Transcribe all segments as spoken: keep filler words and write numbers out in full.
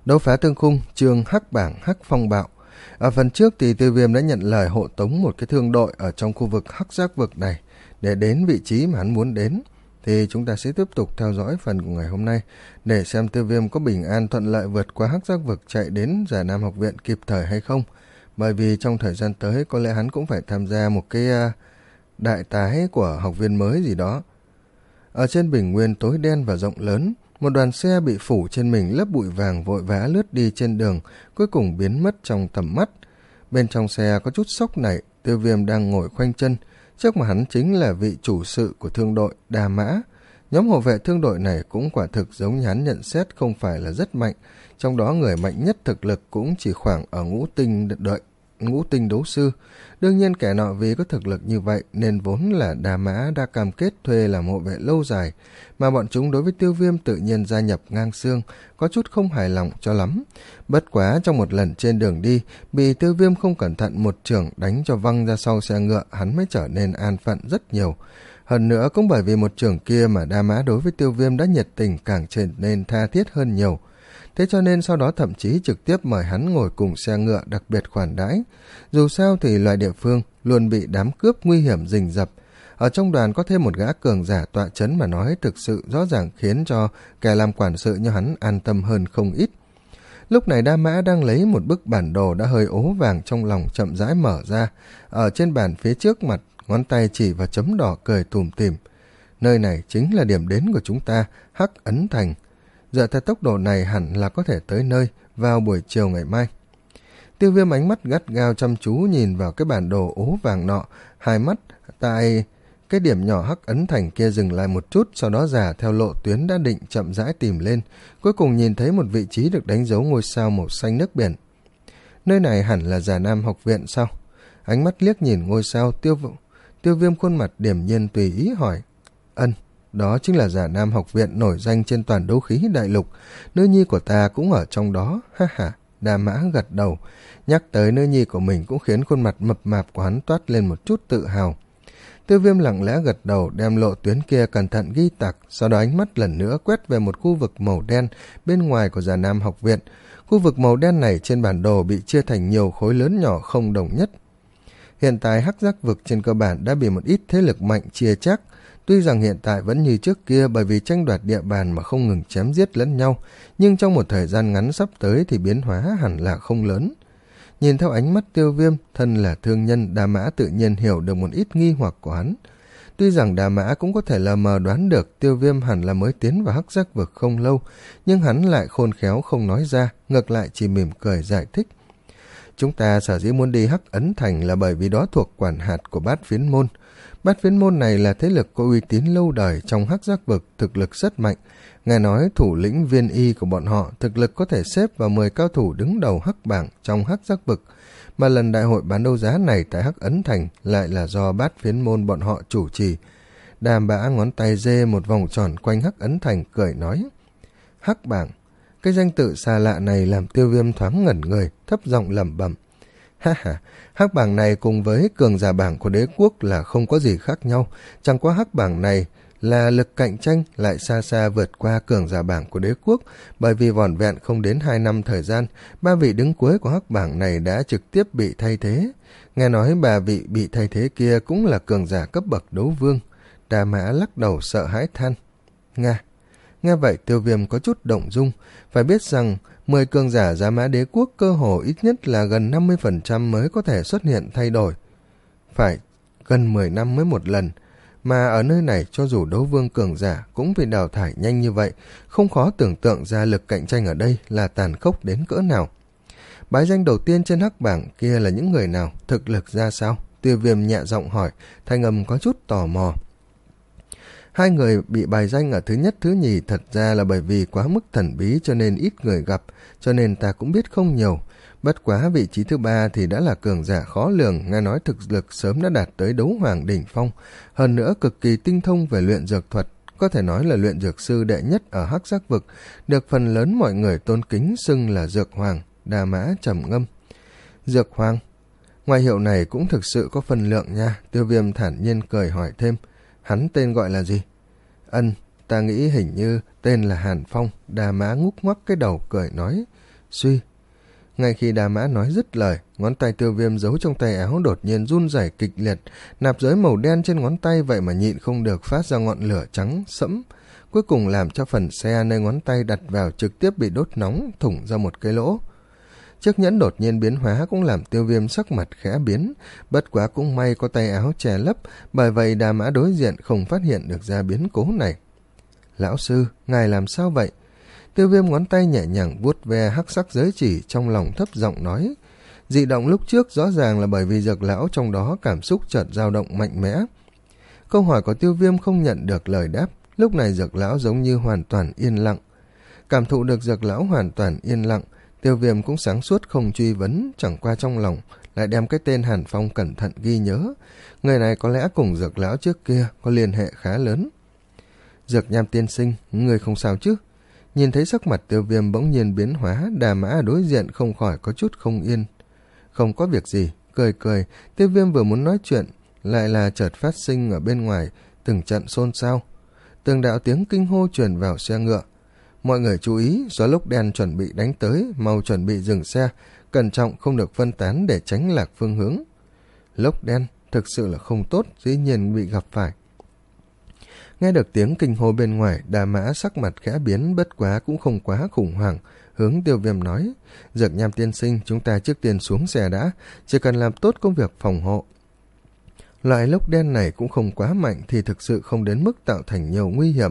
Đấu phá thương khung, chương hắc bảng hắc phong bạo. Ở phần trước thì Tiêu Viêm đã nhận lời hộ tống một cái thương đội ở trong khu vực hắc giác vực này để đến vị trí mà hắn muốn đến. Thì chúng ta sẽ tiếp tục theo dõi phần của ngày hôm nay để xem Tiêu Viêm có bình an thuận lợi vượt qua hắc giác vực chạy đến Già Nam học viện kịp thời hay không. Bởi vì trong thời gian tới có lẽ hắn cũng phải tham gia một cái uh, đại tái của học viên mới gì đó. Ở trên bình nguyên tối đen và rộng lớn, một đoàn xe bị phủ trên mình lớp bụi vàng vội vã lướt đi trên đường, cuối cùng biến mất trong tầm mắt. Bên trong xe có chút sốc nảy, Tiêu Viêm đang ngồi khoanh chân, trước mặt hắn chính là vị chủ sự của thương đội Đa Mã. Nhóm hộ vệ thương đội này cũng quả thực giống như hắn nhận xét không phải là rất mạnh, trong đó người mạnh nhất thực lực cũng chỉ khoảng ở ngũ tinh đợi ngũ tinh đấu sư. Đương nhiên kẻ nọ vì có thực lực như vậy nên vốn là Đa Mã đã cam kết thuê làm hộ vệ lâu dài, mà bọn chúng đối với Tiêu Viêm tự nhiên gia nhập ngang xương, có chút không hài lòng cho lắm. Bất quá trong một lần trên đường đi, bị Tiêu Viêm không cẩn thận một chưởng đánh cho văng ra sau xe ngựa, hắn mới trở nên an phận rất nhiều. Hơn nữa cũng bởi vì một chưởng kia mà Đa Mã đối với Tiêu Viêm đã nhiệt tình càng trở nên tha thiết hơn nhiều. Thế cho nên sau đó thậm chí trực tiếp mời hắn ngồi cùng xe ngựa đặc biệt khoản đãi. Dù sao thì loại địa phương luôn bị đám cướp nguy hiểm rình rập. Ở trong đoàn có thêm một gã cường giả tọa chấn mà nói thực sự rõ ràng khiến cho kẻ làm quản sự như hắn an tâm hơn không ít. Lúc này Đa Mã đang lấy một bức bản đồ đã hơi ố vàng trong lòng chậm rãi mở ra. Ở trên bàn phía trước mặt, ngón tay chỉ vào chấm đỏ cười tủm tỉm. Nơi này chính là điểm đến của chúng ta, Hắc Ấn Thành. Dựa theo tốc độ này hẳn là có thể tới nơi vào buổi chiều ngày mai. Tiêu Viêm ánh mắt gắt gao chăm chú nhìn vào cái bản đồ ố vàng nọ, hai mắt tại cái điểm nhỏ Hắc Ấn Thành kia dừng lại một chút, sau đó dà theo lộ tuyến đã định chậm rãi tìm lên, cuối cùng nhìn thấy một vị trí được đánh dấu ngôi sao màu xanh nước biển. Nơi này hẳn là Già Nam học viện sao? Ánh mắt liếc nhìn ngôi sao, Tiêu Tiêu Viêm khuôn mặt điềm nhiên tùy ý hỏi. Ân, đó chính là Già Nam học viện nổi danh trên toàn đấu khí đại lục, nữ nhi của ta cũng ở trong đó, ha ha. Đa Mã gật đầu, nhắc tới nữ nhi của mình cũng khiến khuôn mặt mập mạp của hắn toát lên một chút tự hào. Tiêu Viêm lặng lẽ gật đầu, đem lộ tuyến kia cẩn thận ghi tạc, sau đó ánh mắt lần nữa quét về một khu vực màu đen bên ngoài của Già Nam học viện. Khu vực màu đen này trên bản đồ bị chia thành nhiều khối lớn nhỏ không đồng nhất. Hiện tại hắc giác vực trên cơ bản đã bị một ít thế lực mạnh chia chác. Tuy rằng hiện tại vẫn như trước kia bởi vì tranh đoạt địa bàn mà không ngừng chém giết lẫn nhau, nhưng trong một thời gian ngắn sắp tới thì biến hóa hẳn là không lớn. Nhìn theo ánh mắt Tiêu Viêm, thân là thương nhân, Đa Mã tự nhiên hiểu được một ít nghi hoặc của hắn. Tuy rằng Đa Mã cũng có thể lờ mờ đoán được Tiêu Viêm hẳn là mới tiến vào hắc giác vực không lâu, nhưng hắn lại khôn khéo không nói ra, ngược lại chỉ mỉm cười giải thích. Chúng ta sở dĩ muốn đi Hắc Ấn Thành là bởi vì đó thuộc quản hạt của Bát Phiến Môn. Bát Phiến Môn này là thế lực có uy tín lâu đời trong hắc giác vực, thực lực rất mạnh. Nghe nói thủ lĩnh Viên Y của bọn họ thực lực có thể xếp vào mười cao thủ đứng đầu hắc bảng trong hắc giác vực. Mà lần đại hội bán đấu giá này tại Hắc Ấn Thành lại là do Bát Phiến Môn bọn họ chủ trì. Đàm Bã ngón tay dê một vòng tròn quanh Hắc Ấn Thành cười nói. Hắc bảng. Cái danh tự xa lạ này làm Tiêu Viêm thoáng ngẩn người, thấp giọng lẩm bẩm. Ha ha, hắc bảng này cùng với cường giả bảng của đế quốc là không có gì khác nhau, chẳng qua hắc bảng này là lực cạnh tranh lại xa xa vượt qua cường giả bảng của đế quốc, bởi vì vỏn vẹn không đến hai năm thời gian, ba vị đứng cuối của hắc bảng này đã trực tiếp bị thay thế. Nghe nói ba vị bị thay thế kia cũng là cường giả cấp bậc đấu vương. Đa Mã lắc đầu sợ hãi than. Nga. Nghe vậy Tiêu Viêm có chút động dung, phải biết rằng mười cường giả Giá Mã đế quốc cơ hồ ít nhất là gần năm mươi phần trăm mới có thể xuất hiện thay đổi. Phải gần mười năm mới một lần, mà ở nơi này cho dù đấu vương cường giả cũng bị đào thải nhanh như vậy, không khó tưởng tượng ra lực cạnh tranh ở đây là tàn khốc đến cỡ nào. Bái danh đầu tiên trên hắc bảng kia là những người nào, thực lực ra sao? Tiêu Viêm nhẹ giọng hỏi, thanh âm có chút tò mò. Hai người bị bài danh ở thứ nhất thứ nhì thật ra là bởi vì quá mức thần bí cho nên ít người gặp, cho nên ta cũng biết không nhiều. Bất quá vị trí thứ ba thì đã là cường giả khó lường, nghe nói thực lực sớm đã đạt tới đấu hoàng đỉnh phong, hơn nữa cực kỳ tinh thông về luyện dược thuật, có thể nói là luyện dược sư đệ nhất ở hắc giác vực, được phần lớn mọi người tôn kính xưng là Dược Hoàng. Đa Mã trầm ngâm. Dược Hoàng, ngoại hiệu này cũng thực sự có phần lượng nha. Tiêu Viêm thản nhiên cười hỏi thêm, hắn tên gọi là gì? Ân, ta nghĩ hình như tên là Hàn Phong. Đa Mã ngúc ngoắc cái đầu cười nói, Suy. Ngay khi Đà Mã nói dứt lời, ngón tay Tiêu Viêm giấu trong tay áo đột nhiên run rẩy kịch liệt, nạp giới màu đen trên ngón tay vậy mà nhịn không được phát ra ngọn lửa trắng sẫm, cuối cùng làm cho phần xe nơi ngón tay đặt vào trực tiếp bị đốt nóng, thủng ra một cái lỗ. Chiếc nhẫn đột nhiên biến hóa cũng làm Tiêu Viêm sắc mặt khẽ biến, bất quá cũng may có tay áo che lấp, bởi vậy Đà Mã đối diện không phát hiện được ra biến cố này. Lão sư, ngài làm sao vậy? Tiêu Viêm ngón tay nhẹ nhàng vuốt ve hắc sắc giới chỉ, trong lòng thấp giọng nói. Dị động lúc trước rõ ràng là bởi vì Dược lão trong đó cảm xúc chợt dao động mạnh mẽ. Câu hỏi của Tiêu Viêm không nhận được lời đáp, lúc này Dược lão giống như hoàn toàn yên lặng. Cảm thụ được Dược lão hoàn toàn yên lặng, Tiêu Viêm cũng sáng suốt không truy vấn, chẳng qua trong lòng lại đem cái tên Hàn Phong cẩn thận ghi nhớ. Người này có lẽ cùng Dược lão trước kia có liên hệ khá lớn. Dược Nham tiên sinh, người không sao chứ? Nhìn thấy sắc mặt Tiêu Viêm bỗng nhiên biến hóa, Đà Mã đối diện không khỏi có chút không yên. Không có việc gì, cười cười, Tiêu Viêm vừa muốn nói chuyện, lại là chợt phát sinh ở bên ngoài từng trận xôn xao. Từng đạo tiếng kinh hô truyền vào xe ngựa. Mọi người chú ý, gió lốc đen chuẩn bị đánh tới, mau chuẩn bị dừng xe, cẩn trọng không được phân tán để tránh lạc phương hướng. Lốc đen thực sự là không tốt, dĩ nhiên bị gặp phải. Nghe được tiếng kinh hô bên ngoài, Đà Mã sắc mặt khẽ biến, bất quá cũng không quá khủng hoảng, hướng Tiêu Viêm nói. Dược Nham tiên sinh, chúng ta trước tiên xuống xe đã, chỉ cần làm tốt công việc phòng hộ. Loại lốc đen này cũng không quá mạnh thì thực sự không đến mức tạo thành nhiều nguy hiểm.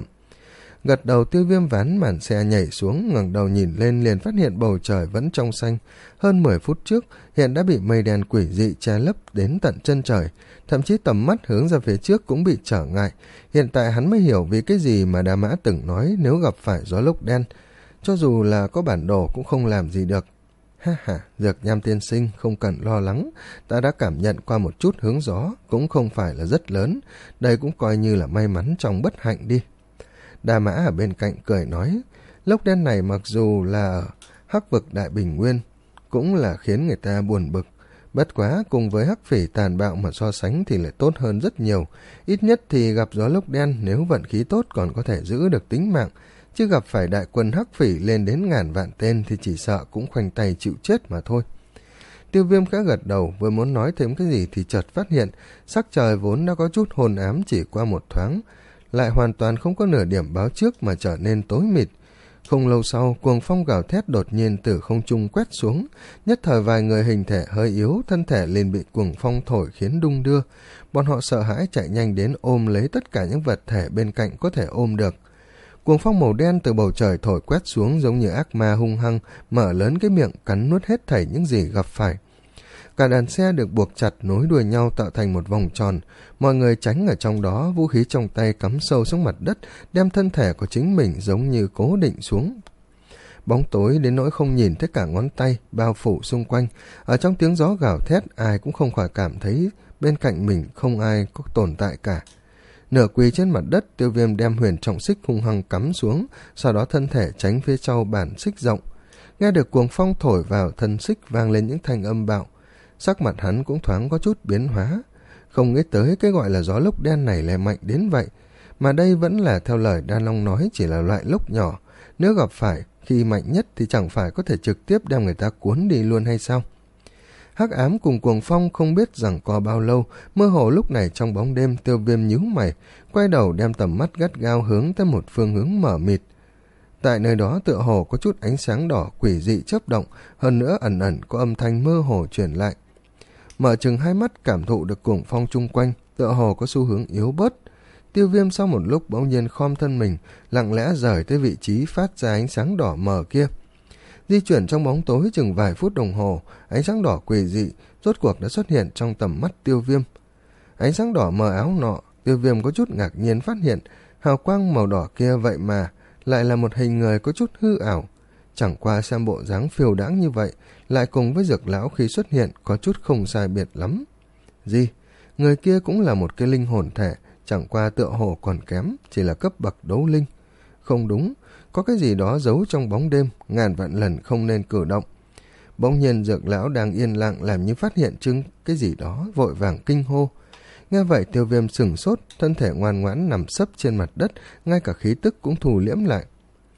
Gật đầu, Tiêu Viêm ván màn xe nhảy xuống, ngẩng đầu nhìn lên liền phát hiện bầu trời vẫn trong xanh. Hơn mười phút trước, hiện đã bị mây đen quỷ dị che lấp đến tận chân trời, thậm chí tầm mắt hướng ra phía trước cũng bị trở ngại. Hiện tại hắn mới hiểu vì cái gì mà Đà Mã từng nói nếu gặp phải gió lốc đen, cho dù là có bản đồ cũng không làm gì được. Ha ha, Dược Nham tiên sinh không cần lo lắng, ta đã cảm nhận qua một chút hướng gió, cũng không phải là rất lớn, đây cũng coi như là may mắn trong bất hạnh đi. Đà Mã ở bên cạnh cười nói, lốc đen này mặc dù là hắc vực Đại Bình Nguyên, cũng là khiến người ta buồn bực. Bất quá cùng với hắc phỉ tàn bạo mà so sánh thì lại tốt hơn rất nhiều. Ít nhất thì gặp gió lốc đen nếu vận khí tốt còn có thể giữ được tính mạng, chứ gặp phải đại quân hắc phỉ lên đến ngàn vạn tên thì chỉ sợ cũng khoanh tay chịu chết mà thôi. Tiêu Viêm khẽ gật đầu, vừa muốn nói thêm cái gì thì chợt phát hiện sắc trời vốn đã có chút hồn ám chỉ qua một thoáng, lại hoàn toàn không có nửa điểm báo trước mà trở nên tối mịt. Không lâu sau, cuồng phong gào thét đột nhiên từ không trung quét xuống, nhất thời vài người hình thể hơi yếu, thân thể liền bị cuồng phong thổi khiến đung đưa. Bọn họ sợ hãi chạy nhanh đến ôm lấy tất cả những vật thể bên cạnh có thể ôm được. Cuồng phong màu đen từ bầu trời thổi quét xuống giống như ác ma hung hăng, mở lớn cái miệng cắn nuốt hết thảy những gì gặp phải. Cả đàn xe được buộc chặt nối đuôi nhau tạo thành một vòng tròn, mọi người tránh ở trong đó, vũ khí trong tay cắm sâu xuống mặt đất, đem thân thể của chính mình giống như cố định xuống. Bóng tối đến nỗi không nhìn thấy cả ngón tay, bao phủ xung quanh, ở trong tiếng gió gào thét ai cũng không khỏi cảm thấy bên cạnh mình không ai có tồn tại cả. Nửa quỳ trên mặt đất, Tiêu Viêm đem huyền trọng xích hung hăng cắm xuống, sau đó thân thể tránh phía sau bản xích rộng. Nghe được cuồng phong thổi vào, thân xích vang lên những thanh âm bạo. Sắc mặt hắn cũng thoáng có chút biến hóa, không nghĩ tới cái gọi là gió lốc đen này lại mạnh đến vậy, mà đây vẫn là theo lời Đan Long nói chỉ là loại lốc nhỏ, nếu gặp phải khi mạnh nhất thì chẳng phải có thể trực tiếp đem người ta cuốn đi luôn hay sao? Hắc ám cùng cuồng phong không biết rằng có bao lâu, mơ hồ lúc này trong bóng đêm, Tiêu Viêm nhíu mày, quay đầu đem tầm mắt gắt gao hướng tới một phương hướng mở mịt. Tại nơi đó tựa hồ có chút ánh sáng đỏ quỷ dị chớp động, hơn nữa ẩn ẩn có âm thanh mơ hồ truyền lại. Mở chừng hai mắt cảm thụ được cuồng phong chung quanh, tựa hồ có xu hướng yếu bớt. Tiêu Viêm sau một lúc bỗng nhiên khom thân mình, lặng lẽ rời tới vị trí phát ra ánh sáng đỏ mờ kia. Di chuyển trong bóng tối chừng vài phút đồng hồ, ánh sáng đỏ quỷ dị rốt cuộc đã xuất hiện trong tầm mắt Tiêu Viêm. Ánh sáng đỏ mờ áo nọ, Tiêu Viêm có chút ngạc nhiên phát hiện, hào quang màu đỏ kia vậy mà lại là một hình người có chút hư ảo. Chẳng qua xem bộ dáng phiêu đãng như vậy, lại cùng với Dược lão khi xuất hiện có chút không sai biệt lắm. Gì? Người kia cũng là một cái linh hồn thể, chẳng qua tựa hồ còn kém, chỉ là cấp bậc đấu linh. Không đúng, có cái gì đó giấu trong bóng đêm, ngàn vạn lần không nên cử động. Bỗng nhiên Dược lão đang yên lặng làm như phát hiện chứng cái gì đó, vội vàng kinh hô. Nghe vậy Tiêu Viêm sửng sốt, thân thể ngoan ngoãn nằm sấp trên mặt đất, ngay cả khí tức cũng thu liễm lại.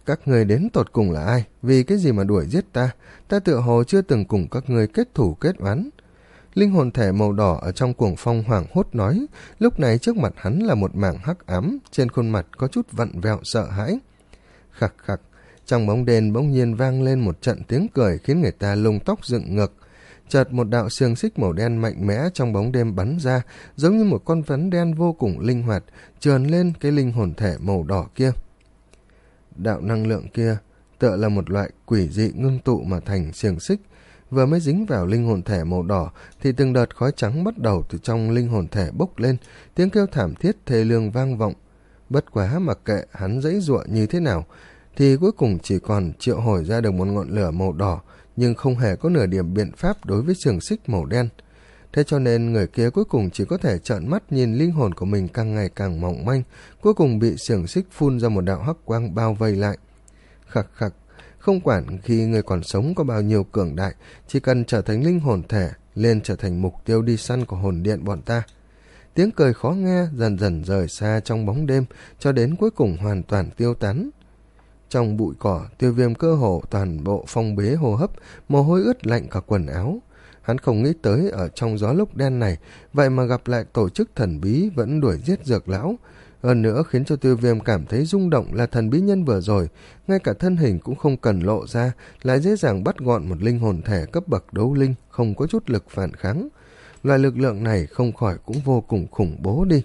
Các người đến tột cùng là ai? Vì cái gì mà đuổi giết ta? Ta tựa hồ chưa từng cùng các người kết thủ kết oán. Linh hồn thể màu đỏ ở trong cuồng phong hoảng hốt nói, lúc này trước mặt hắn là một mảng hắc ám, trên khuôn mặt có chút vặn vẹo sợ hãi. Khặc khặc, trong bóng đêm bỗng nhiên vang lên một trận tiếng cười khiến người ta lông tóc dựng ngược. Chợt một đạo xiềng xích màu đen mạnh mẽ trong bóng đêm bắn ra, giống như một con rắn đen vô cùng linh hoạt, trườn lên cái linh hồn thể màu đỏ kia. Đạo năng lượng kia tựa là một loại quỷ dị ngưng tụ mà thành xiềng xích. Vừa mới dính vào linh hồn thể màu đỏ thì từng đợt khói trắng bắt đầu từ trong linh hồn thể bốc lên, tiếng kêu thảm thiết thê lương vang vọng. Bất quá mặc kệ hắn giãy giụa như thế nào thì cuối cùng chỉ còn triệu hồi ra được một ngọn lửa màu đỏ, nhưng không hề có nửa điểm biện pháp đối với xiềng xích màu đen. Thế cho nên người kia cuối cùng chỉ có thể trợn mắt nhìn linh hồn của mình càng ngày càng mỏng manh, cuối cùng bị xiềng xích phun ra một đạo hắc quang bao vây lại. Khặc khặc, không quản khi người còn sống có bao nhiêu cường đại, chỉ cần trở thành linh hồn thể, lên trở thành mục tiêu đi săn của hồn điện bọn ta. Tiếng cười khó nghe dần dần rời xa trong bóng đêm, cho đến cuối cùng hoàn toàn tiêu tán. Trong bụi cỏ, Tiêu Viêm cơ hồ toàn bộ phong bế hô hấp, mồ hôi ướt lạnh cả quần áo. Hắn không nghĩ tới ở trong gió lốc đen này, vậy mà gặp lại tổ chức thần bí vẫn đuổi giết Dược lão. Hơn nữa khiến cho Tiêu Viêm cảm thấy rung động là thần bí nhân vừa rồi, ngay cả thân hình cũng không cần lộ ra, lại dễ dàng bắt gọn một linh hồn thể cấp bậc đấu linh, không có chút lực phản kháng. Loại lực lượng này không khỏi cũng vô cùng khủng bố đi.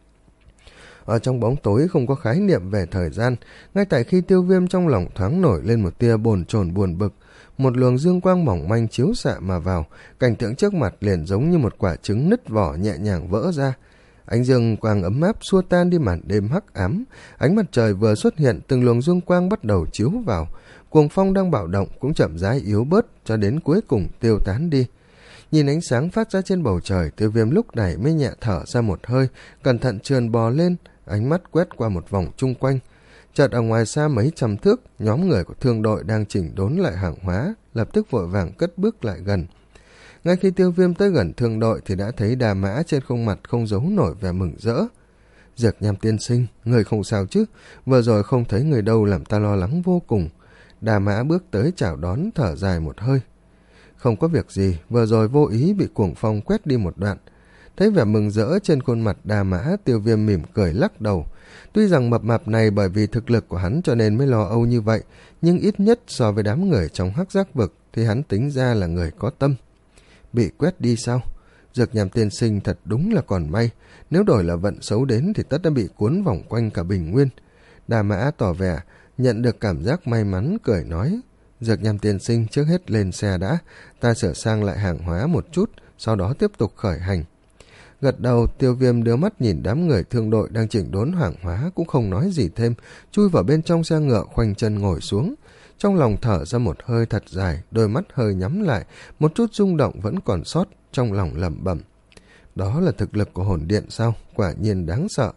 Ở trong bóng tối không có khái niệm về thời gian, ngay tại khi Tiêu Viêm trong lòng thoáng nổi lên một tia bồn chồn buồn bực, một luồng dương quang mỏng manh chiếu xạ mà vào, cảnh tượng trước mặt liền giống như một quả trứng nứt vỏ nhẹ nhàng vỡ ra. Ánh dương quang ấm áp xua tan đi màn đêm hắc ám, ánh mặt trời vừa xuất hiện, từng luồng dương quang bắt đầu chiếu vào, cuồng phong đang bạo động cũng chậm rãi yếu bớt cho đến cuối cùng tiêu tán đi. Nhìn ánh sáng phát ra trên bầu trời, Tiêu Viêm lúc này mới nhẹ thở ra một hơi, cẩn thận trườn bò lên, ánh mắt quét qua một vòng chung quanh. Chợt ở ngoài xa mấy trăm thước, nhóm người của thương đội đang chỉnh đốn lại hàng hóa, lập tức vội vàng cất bước lại gần. Ngay khi Tiêu Viêm tới gần thương đội thì đã thấy Đà Mã trên khuôn mặt không giấu nổi vẻ mừng rỡ. Dược Nham tiên sinh, người không sao chứ? Vừa rồi không thấy người đâu làm ta lo lắng vô cùng. Đà Mã bước tới chào đón, thở dài một hơi. Không có việc gì, vừa rồi vô ý bị cuồng phong quét đi một đoạn. Thấy vẻ mừng rỡ trên khuôn mặt Đà Mã, Tiêu Viêm mỉm cười lắc đầu. Tuy rằng mập mạp này bởi vì thực lực của hắn cho nên mới lo âu như vậy, nhưng ít nhất so với đám người trong hắc giác vực thì hắn tính ra là người có tâm. Bị quét đi sao? Dược Nham tiên sinh thật đúng là còn may, nếu đổi là vận xấu đến thì tất đã bị cuốn vòng quanh cả bình nguyên. Đà Mã tỏ vẻ nhận được cảm giác may mắn, cười nói: Dược Nham tiên sinh, trước hết lên xe đã, ta sửa sang lại hàng hóa một chút, sau đó tiếp tục khởi hành. Gật đầu, Tiêu Viêm đưa mắt nhìn đám người thương đội đang chỉnh đốn hàng hóa, cũng không nói gì thêm, chui vào bên trong xe ngựa, khoanh chân ngồi xuống. Trong lòng thở ra một hơi thật dài, đôi mắt hơi nhắm lại, một chút rung động vẫn còn sót, trong lòng lẩm bẩm. Đó là thực lực của hồn điện sao? Quả nhiên đáng sợ.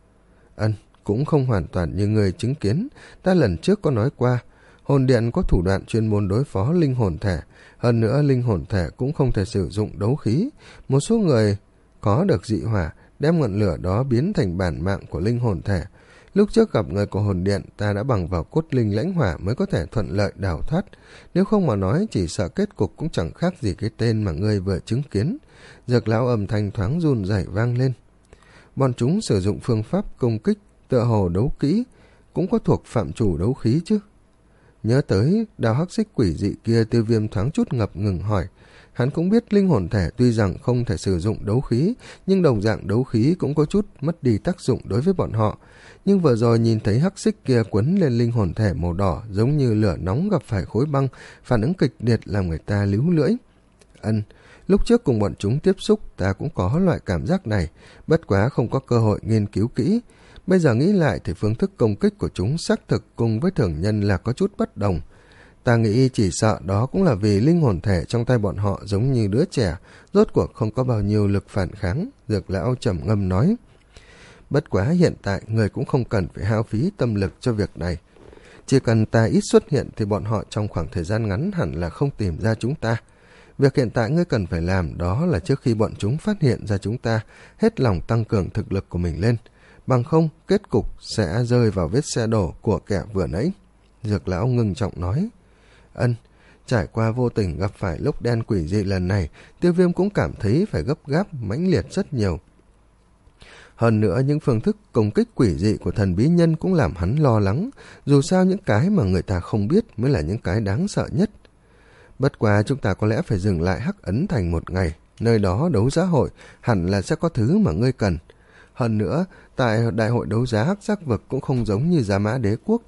Ân, cũng không hoàn toàn như người chứng kiến, ta lần trước có nói qua, hồn điện có thủ đoạn chuyên môn đối phó linh hồn thể, hơn nữa linh hồn thể cũng không thể sử dụng đấu khí. Một số người có được dị hỏa, đem ngọn lửa đó biến thành bản mạng của linh hồn thể. Lúc trước gặp người của hồn điện, ta đã bằng vào cốt linh lãnh hỏa mới có thể thuận lợi đào thoát. Nếu không mà nói, chỉ sợ kết cục cũng chẳng khác gì cái tên mà ngươi vừa chứng kiến. Dược lão âm thanh thoáng run rẩy vang lên. Bọn chúng sử dụng phương pháp công kích tựa hồ đấu kỹ, cũng có thuộc phạm chủ đấu khí chứ? Nhớ tới đào hắc xích quỷ dị kia, Tiêu Viêm thoáng chút ngập ngừng hỏi. Hắn cũng biết linh hồn thể tuy rằng không thể sử dụng đấu khí, nhưng đồng dạng đấu khí cũng có chút mất đi tác dụng đối với bọn họ. Nhưng vừa rồi nhìn thấy hắc xích kia quấn lên linh hồn thể màu đỏ, giống như lửa nóng gặp phải khối băng, phản ứng kịch liệt làm người ta líu lưỡi. Ân, lúc trước cùng bọn chúng tiếp xúc ta cũng có loại cảm giác này, bất quá không có cơ hội nghiên cứu kỹ. Bây giờ nghĩ lại thì phương thức công kích của chúng xác thực cùng với thường nhân là có chút bất đồng. Ta nghĩ chỉ sợ đó cũng là vì linh hồn thể trong tay bọn họ giống như đứa trẻ, rốt cuộc không có bao nhiêu lực phản kháng. Dược lão trầm ngâm nói. Bất quá hiện tại người cũng không cần phải hao phí tâm lực cho việc này. Chỉ cần ta ít xuất hiện thì bọn họ trong khoảng thời gian ngắn hẳn là không tìm ra chúng ta. Việc hiện tại ngươi cần phải làm đó là trước khi bọn chúng phát hiện ra chúng ta, hết lòng tăng cường thực lực của mình lên. Bằng không, kết cục sẽ rơi vào vết xe đổ của kẻ vừa nãy. Dược lão ngưng trọng nói. Ân, trải qua vô tình gặp phải lốc đen quỷ dị lần này, Tiêu Viêm cũng cảm thấy phải gấp gáp, mãnh liệt rất nhiều. Hơn nữa, những phương thức công kích quỷ dị của thần bí nhân cũng làm hắn lo lắng, dù sao những cái mà người ta không biết mới là những cái đáng sợ nhất. Bất quá chúng ta có lẽ phải dừng lại Hắc Ấn Thành một ngày, nơi đó đấu giá hội hẳn là sẽ có thứ mà ngươi cần. Hơn nữa, tại đại hội đấu giá Hắc Giác Vực cũng không giống như Giá Mã Đế Quốc.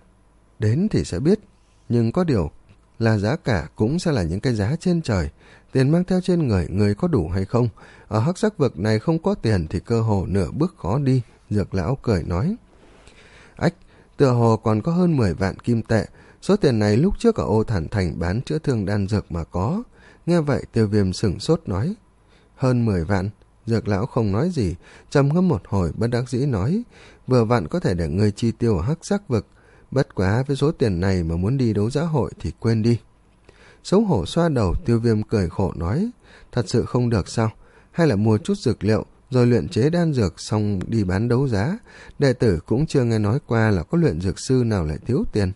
Đến thì sẽ biết, nhưng có điều là giá cả cũng sẽ là những cái giá trên trời. Tiền mang theo trên người, người có đủ hay không? Ở Hắc Giác Vực này không có tiền thì cơ hồ nửa bước khó đi, Dược lão cười nói. Ách, tựa hồ còn có hơn mười vạn kim tệ, số tiền này lúc trước ở Ô Thản Thành bán chữa thương đan dược mà có. Nghe vậy Tiêu Viêm sửng sốt nói. Hơn mười vạn? Dược lão không nói gì, trầm ngâm một hồi bất đắc dĩ nói. Vừa vặn có thể để người chi tiêu ở Hắc Giác Vực. Bất quá với số tiền này mà muốn đi đấu giá hội thì quên đi. Xấu hổ xoa đầu, Tiêu Viêm cười khổ nói. Thật sự không được sao? Hay là mua chút dược liệu rồi luyện chế đan dược xong đi bán đấu giá? Đệ tử cũng chưa nghe nói qua là có luyện dược sư nào lại thiếu tiền.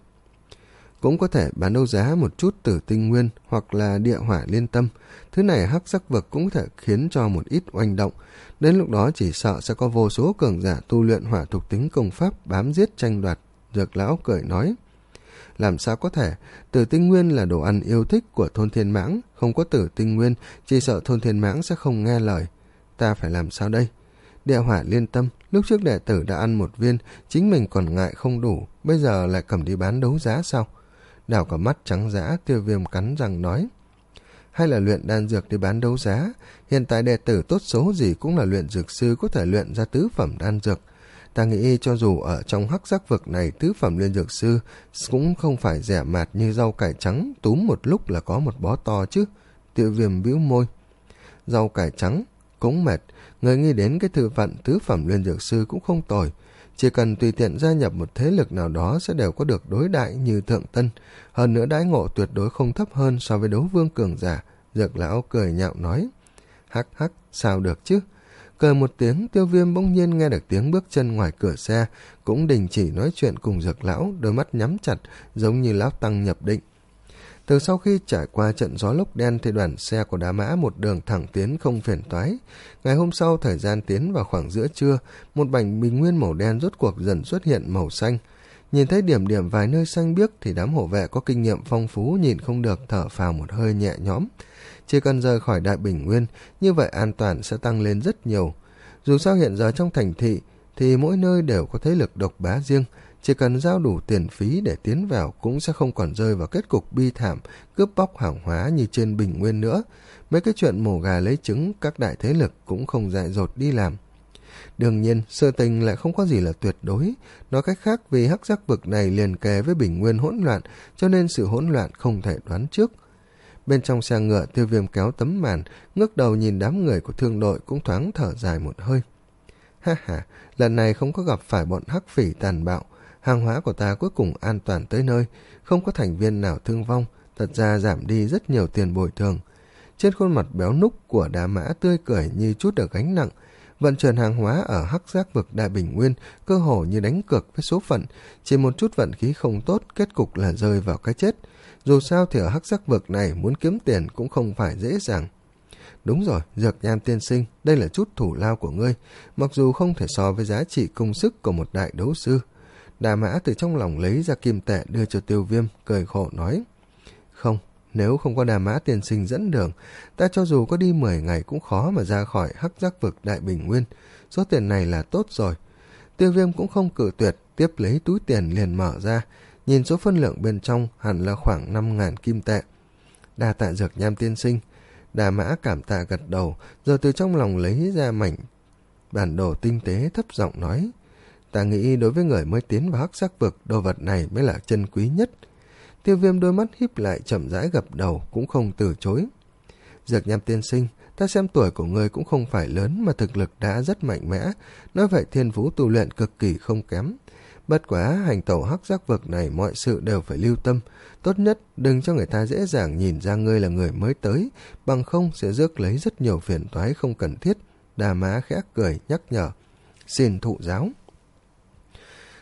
Cũng có thể bán đấu giá một chút tử tinh nguyên hoặc là địa hỏa liên tâm. Thứ này Hắc Giác Vực cũng có thể khiến cho một ít oanh động. Đến lúc đó chỉ sợ sẽ có vô số cường giả tu luyện hỏa thuộc tính công pháp bám giết tranh đoạt. Dược lão cười nói. Làm sao có thể? Tử tinh nguyên là đồ ăn yêu thích của thôn Thiên Mãng. Không có tử tinh nguyên, chỉ sợ thôn Thiên Mãng sẽ không nghe lời. Ta phải làm sao đây? Địa hỏa liên tâm, lúc trước đệ tử đã ăn một viên, chính mình còn ngại không đủ, bây giờ lại cầm đi bán đấu giá sao? Đảo cả mắt trắng dã, Tiêu Viêm cắn răng nói. Hay là luyện đan dược đi bán đấu giá? Hiện tại đệ tử tốt số gì cũng là luyện dược sư có thể luyện ra tứ phẩm đan dược. Ta nghĩ cho dù ở trong Hắc Giác Vực này, tứ phẩm luyện dược sư cũng không phải rẻ mạt như rau cải trắng, túm một lúc là có một bó to chứ. Tiêu Viêm bĩu môi. Rau cải trắng cũng mệt, người nghĩ đến cái thư phận tứ phẩm luyện dược sư cũng không tồi. Chỉ cần tùy tiện gia nhập một thế lực nào đó sẽ đều có được đối đãi như thượng tân. Hơn nữa đãi ngộ tuyệt đối không thấp hơn so với đấu vương cường giả. Dược lão cười nhạo nói. Hắc hắc, sao được chứ? Cười một tiếng, Tiêu Viêm bỗng nhiên nghe được tiếng bước chân ngoài cửa xe, cũng đình chỉ nói chuyện cùng Dược lão, đôi mắt nhắm chặt, giống như lão tăng nhập định. Từ sau khi trải qua trận gió lốc đen thì đoàn xe của Đá Mã một đường thẳng tiến không phiền toái. Ngày hôm sau, thời gian tiến vào khoảng giữa trưa, một mảnh bình nguyên màu đen rốt cuộc dần xuất hiện màu xanh. Nhìn thấy điểm điểm vài nơi xanh biếc thì đám hộ vệ có kinh nghiệm phong phú nhìn không được thở phào một hơi nhẹ nhõm. Chỉ cần rời khỏi đại bình nguyên, như vậy an toàn sẽ tăng lên rất nhiều. Dù sao hiện giờ trong thành thị thì mỗi nơi đều có thế lực độc bá riêng, chỉ cần giao đủ tiền phí để tiến vào cũng sẽ không còn rơi vào kết cục bi thảm cướp bóc hàng hóa như trên bình nguyên nữa. Mấy cái chuyện mổ gà lấy trứng các đại thế lực cũng không dại dột đi làm. Đương nhiên, sự tình lại không có gì là tuyệt đối. Nói cách khác, vì Hắc Giác Vực này liền kề với bình nguyên hỗn loạn, cho nên sự hỗn loạn không thể đoán trước. Bên trong xe ngựa, Tiêu Viêm kéo tấm màn, ngước đầu nhìn đám người của thương đội cũng thoáng thở dài một hơi. Ha ha, lần này không có gặp phải bọn hắc phỉ tàn bạo, hàng hóa của ta cuối cùng an toàn tới nơi, không có thành viên nào thương vong, thật ra giảm đi rất nhiều tiền bồi thường. Trên khuôn mặt béo núc của Đá Mã tươi cười như chút được gánh nặng. Vận chuyển hàng hóa ở Hắc Giác Vực Đại Bình Nguyên cơ hồ như đánh cược với số phận, chỉ một chút vận khí không tốt, kết cục là rơi vào cái chết. Dù sao thì ở Hắc Giác Vực này muốn kiếm tiền cũng không phải dễ dàng. Đúng rồi, Dược Nham tiên sinh, đây là chút thủ lao của ngươi, mặc dù không thể so với giá trị công sức của một đại đấu sư. Đà Mã từ trong lòng lấy ra kim tệ đưa cho Tiêu Viêm, cười khổ nói. Không, nếu không có Đà Mã tiên sinh dẫn đường, ta cho dù có đi mười ngày cũng khó mà ra khỏi Hắc Giác Vực Đại Bình Nguyên. Số tiền này là tốt rồi. Tiêu Viêm cũng không cự tuyệt, tiếp lấy túi tiền liền mở ra. Nhìn số phân lượng bên trong hẳn là khoảng năm ngàn kim tệ. Đa tạ Dược Nham tiên sinh. Đà Mã cảm tạ gật đầu, rồi từ trong lòng lấy ra mảnh bản đồ tinh tế thấp giọng nói. Ta nghĩ đối với người mới tiến vào Hắc Giác Vực, đồ vật này mới là chân quý nhất. Tiêu Viêm đôi mắt híp lại chậm rãi gật đầu, cũng không từ chối. Dược Nham tiên sinh, ta xem tuổi của người cũng không phải lớn mà thực lực đã rất mạnh mẽ, nói vậy thiên phú tu luyện cực kỳ không kém. Bất quá hành tẩu Hắc Giác Vực này mọi sự đều phải lưu tâm, tốt nhất đừng cho người ta dễ dàng nhìn ra ngươi là người mới tới, bằng không sẽ rước lấy rất nhiều phiền toái không cần thiết. Đà Mã khẽ cười nhắc nhở. Xin thụ giáo.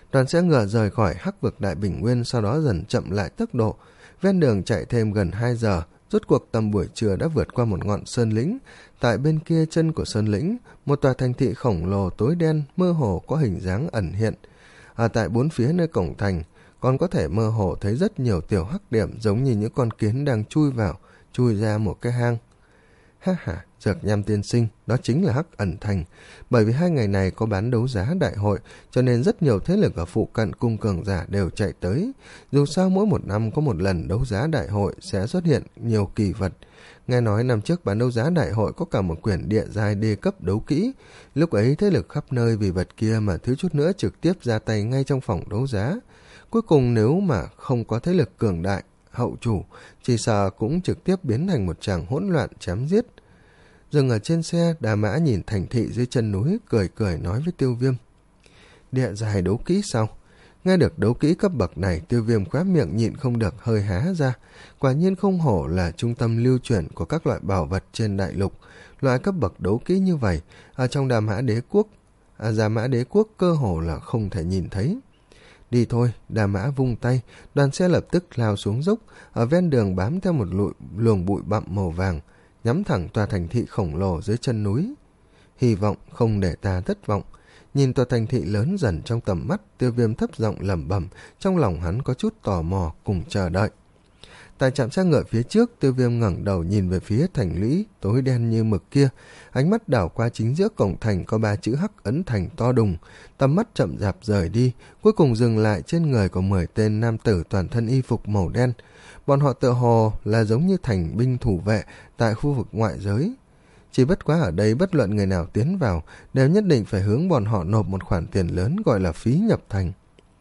Đoàn xe ngựa rời khỏi Hắc Vực Đại Bình Nguyên, sau đó dần chậm lại tốc độ. Ven đường chạy thêm gần hai giờ, rốt cuộc tầm buổi trưa đã vượt qua một ngọn sơn lĩnh. Tại bên kia chân của sơn lĩnh, một tòa thành thị khổng lồ tối đen mơ hồ có hình dáng ẩn hiện. Ở tại bốn phía nơi cổng thành, còn có thể mơ hồ thấy rất nhiều tiểu hắc điểm giống như những con kiến đang chui vào, chui ra một cái hang. Ha ha, Dược Nham tiên sinh, đó chính là Hắc Ẩn Thành. Bởi vì hai ngày này có bán đấu giá đại hội, cho nên rất nhiều thế lực ở phụ cận cung cường giả đều chạy tới. Dù sao mỗi một năm có một lần đấu giá đại hội sẽ xuất hiện nhiều kỳ vật. Nghe nói năm trước bán đấu giá đại hội có cả một quyển địa giai đê cấp đấu kỹ. Lúc ấy thế lực khắp nơi vì vật kia mà thiếu chút nữa trực tiếp ra tay ngay trong phòng đấu giá. Cuối cùng nếu mà không có thế lực cường đại, hậu chủ, chỉ sợ cũng trực tiếp biến thành một tràng hỗn loạn chém giết. Dừng ở trên xe, Đà Mã nhìn thành thị dưới chân núi, cười cười nói với Tiêu Viêm. Địa giai đấu kỹ sao? Nghe được đấu kỹ cấp bậc này, Tiêu Viêm khóe miệng nhịn không được hơi há ra. Quả nhiên không hổ là trung tâm lưu chuyển của các loại bảo vật trên đại lục. Loại cấp bậc đấu kỹ như vậy, ở trong Đà Mã đế quốc, à, Đà Mã đế quốc cơ hồ là không thể nhìn thấy. Đi thôi, Đà Mã vung tay, đoàn xe lập tức lao xuống dốc, ở ven đường bám theo một lụi, luồng bụi bặm màu vàng, nhắm thẳng tòa thành thị khổng lồ dưới chân núi. Hy vọng không để ta thất vọng. Nhìn tòa thành thị lớn dần trong tầm mắt, Tiêu Viêm thấp giọng lẩm bẩm, trong lòng hắn có chút tò mò cùng chờ đợi. Tại trạm xe ngựa phía trước, Tiêu Viêm ngẩng đầu nhìn về phía thành lũy tối đen như mực kia, ánh mắt đảo qua chính giữa cổng thành có ba chữ Hắc Ấn Thành to đùng, tầm mắt chậm rạp rời đi, cuối cùng dừng lại trên người của mười tên nam tử toàn thân y phục màu đen. Bọn họ tựa hồ là giống như thành binh thủ vệ tại khu vực ngoại giới. Chỉ bất quá ở đây bất luận người nào tiến vào đều nhất định phải hướng bọn họ nộp một khoản tiền lớn gọi là phí nhập thành.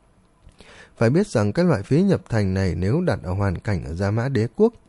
Phải biết rằng cái loại phí nhập thành này nếu đặt ở hoàn cảnh ở Gia Mã đế quốc,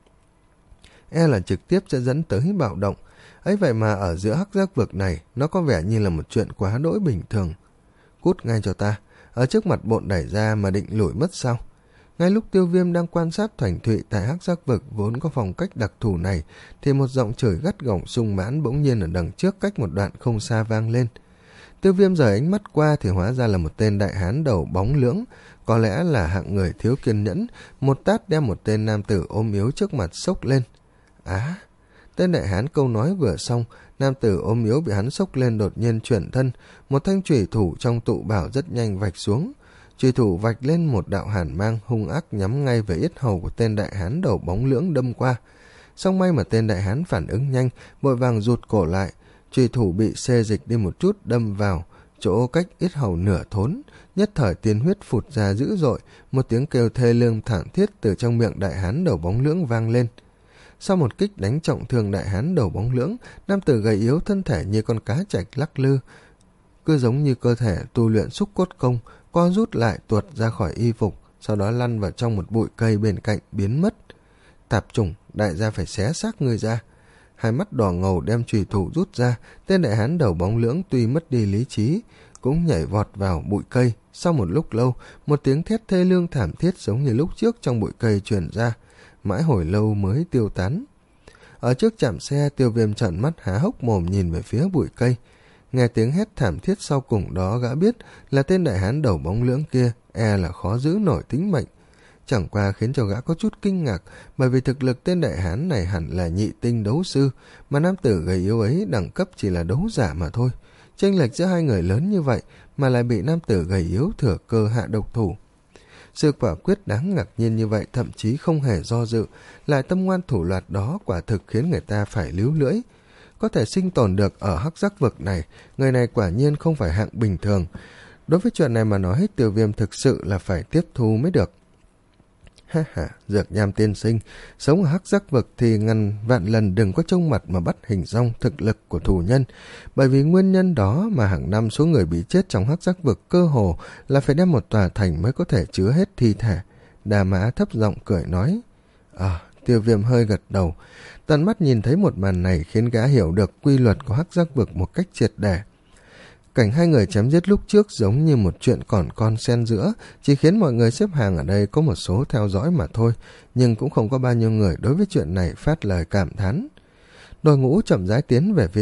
e là trực tiếp sẽ dẫn tới bạo động. Ấy vậy mà ở giữa Hắc Giác vực này, nó có vẻ như là một chuyện quá đỗi bình thường. Cút ngay cho ta, ở trước mặt bộn đẩy ra mà định lủi mất sao? Ngay lúc Tiêu Viêm đang quan sát Thoành Thụy tại Hắc Giác vực vốn có phong cách đặc thù này, thì một giọng chửi gắt gỏng sung mãn bỗng nhiên ở đằng trước cách một đoạn không xa vang lên. Tiêu Viêm rời ánh mắt qua thì hóa ra là một tên đại hán đầu bóng lưỡng, có lẽ là hạng người thiếu kiên nhẫn, một tát đem một tên nam tử ôm yếu trước mặt xốc lên. Á! Tên đại hán câu nói vừa xong, nam tử ôm yếu bị hắn xốc lên đột nhiên chuyển thân, một thanh chủy thủ trong tụ bảo rất nhanh vạch xuống. Chủy thủ vạch lên một đạo hàn mang hung ác nhắm ngay về yết hầu của tên đại hán đầu bóng lưỡng đâm qua. Song may mà tên đại hán phản ứng nhanh, vội vàng rụt cổ lại, chủy thủ bị xê dịch đi một chút đâm vào chỗ cách yết hầu nửa thốn, nhất thời tiên huyết phụt ra dữ dội, một tiếng kêu thê lương thảm thiết từ trong miệng đại hán đầu bóng lưỡng vang lên. Sau một kích đánh trọng thương đại hán đầu bóng lưỡng, nam tử gầy yếu thân thể như con cá trạch lắc lư, cứ giống như cơ thể tu luyện xúc cốt công, co rút lại tuột ra khỏi y phục, sau đó lăn vào trong một bụi cây bên cạnh biến mất. Tạp chủng, đại gia phải xé xác người ra. Hai mắt đỏ ngầu đem chùy thủ rút ra, tên đại hán đầu bóng lưỡng tuy mất đi lý trí, cũng nhảy vọt vào bụi cây. Sau một lúc lâu, một tiếng thét thê lương thảm thiết giống như lúc trước trong bụi cây truyền ra, mãi hồi lâu mới tiêu tán. Ở trước trạm xe, Tiêu Viêm trợn mắt há hốc mồm nhìn về phía bụi cây. Nghe tiếng hét thảm thiết sau cùng đó, gã biết là tên đại hán đầu bóng lưỡng kia e là khó giữ nổi tính mệnh. Chẳng qua khiến cho gã có chút kinh ngạc, bởi vì thực lực tên đại hán này hẳn là nhị tinh đấu sư, mà nam tử gầy yếu ấy đẳng cấp chỉ là đấu giả mà thôi. Chênh lệch giữa hai người lớn như vậy mà lại bị nam tử gầy yếu thừa cơ hạ độc thủ. Sự quả quyết đáng ngạc nhiên như vậy thậm chí không hề do dự, lại tâm ngoan thủ loạt đó quả thực khiến người ta phải líu lưỡi. Có thể sinh tồn được ở Hắc Giác vực này, người này quả nhiên không phải hạng bình thường. Đối với chuyện này mà nói, Tiêu Viêm thực sự là phải tiếp thu mới được. Ha ha, Dược Nham tiên sinh, sống ở Hắc Giác vực thì ngàn vạn lần đừng có trông mặt mà bắt hình dong thực lực của thù nhân, bởi vì nguyên nhân đó mà hàng năm số người bị chết trong Hắc Giác vực cơ hồ là phải đem một tòa thành mới có thể chứa hết thi thể. Đà Mã thấp giọng cười nói. À, Tiêu Viêm hơi gật đầu, tận mắt nhìn thấy một màn này khiến gã hiểu được quy luật của Hắc Giác vực một cách triệt để. Cảnh hai người chém giết lúc trước giống như một chuyện còn con xen giữa, chỉ khiến mọi người xếp hàng ở đây có một số theo dõi mà thôi, nhưng cũng không có bao nhiêu người đối với chuyện này phát lời cảm thán. Đội ngũ chậm rãi tiến về phía trước,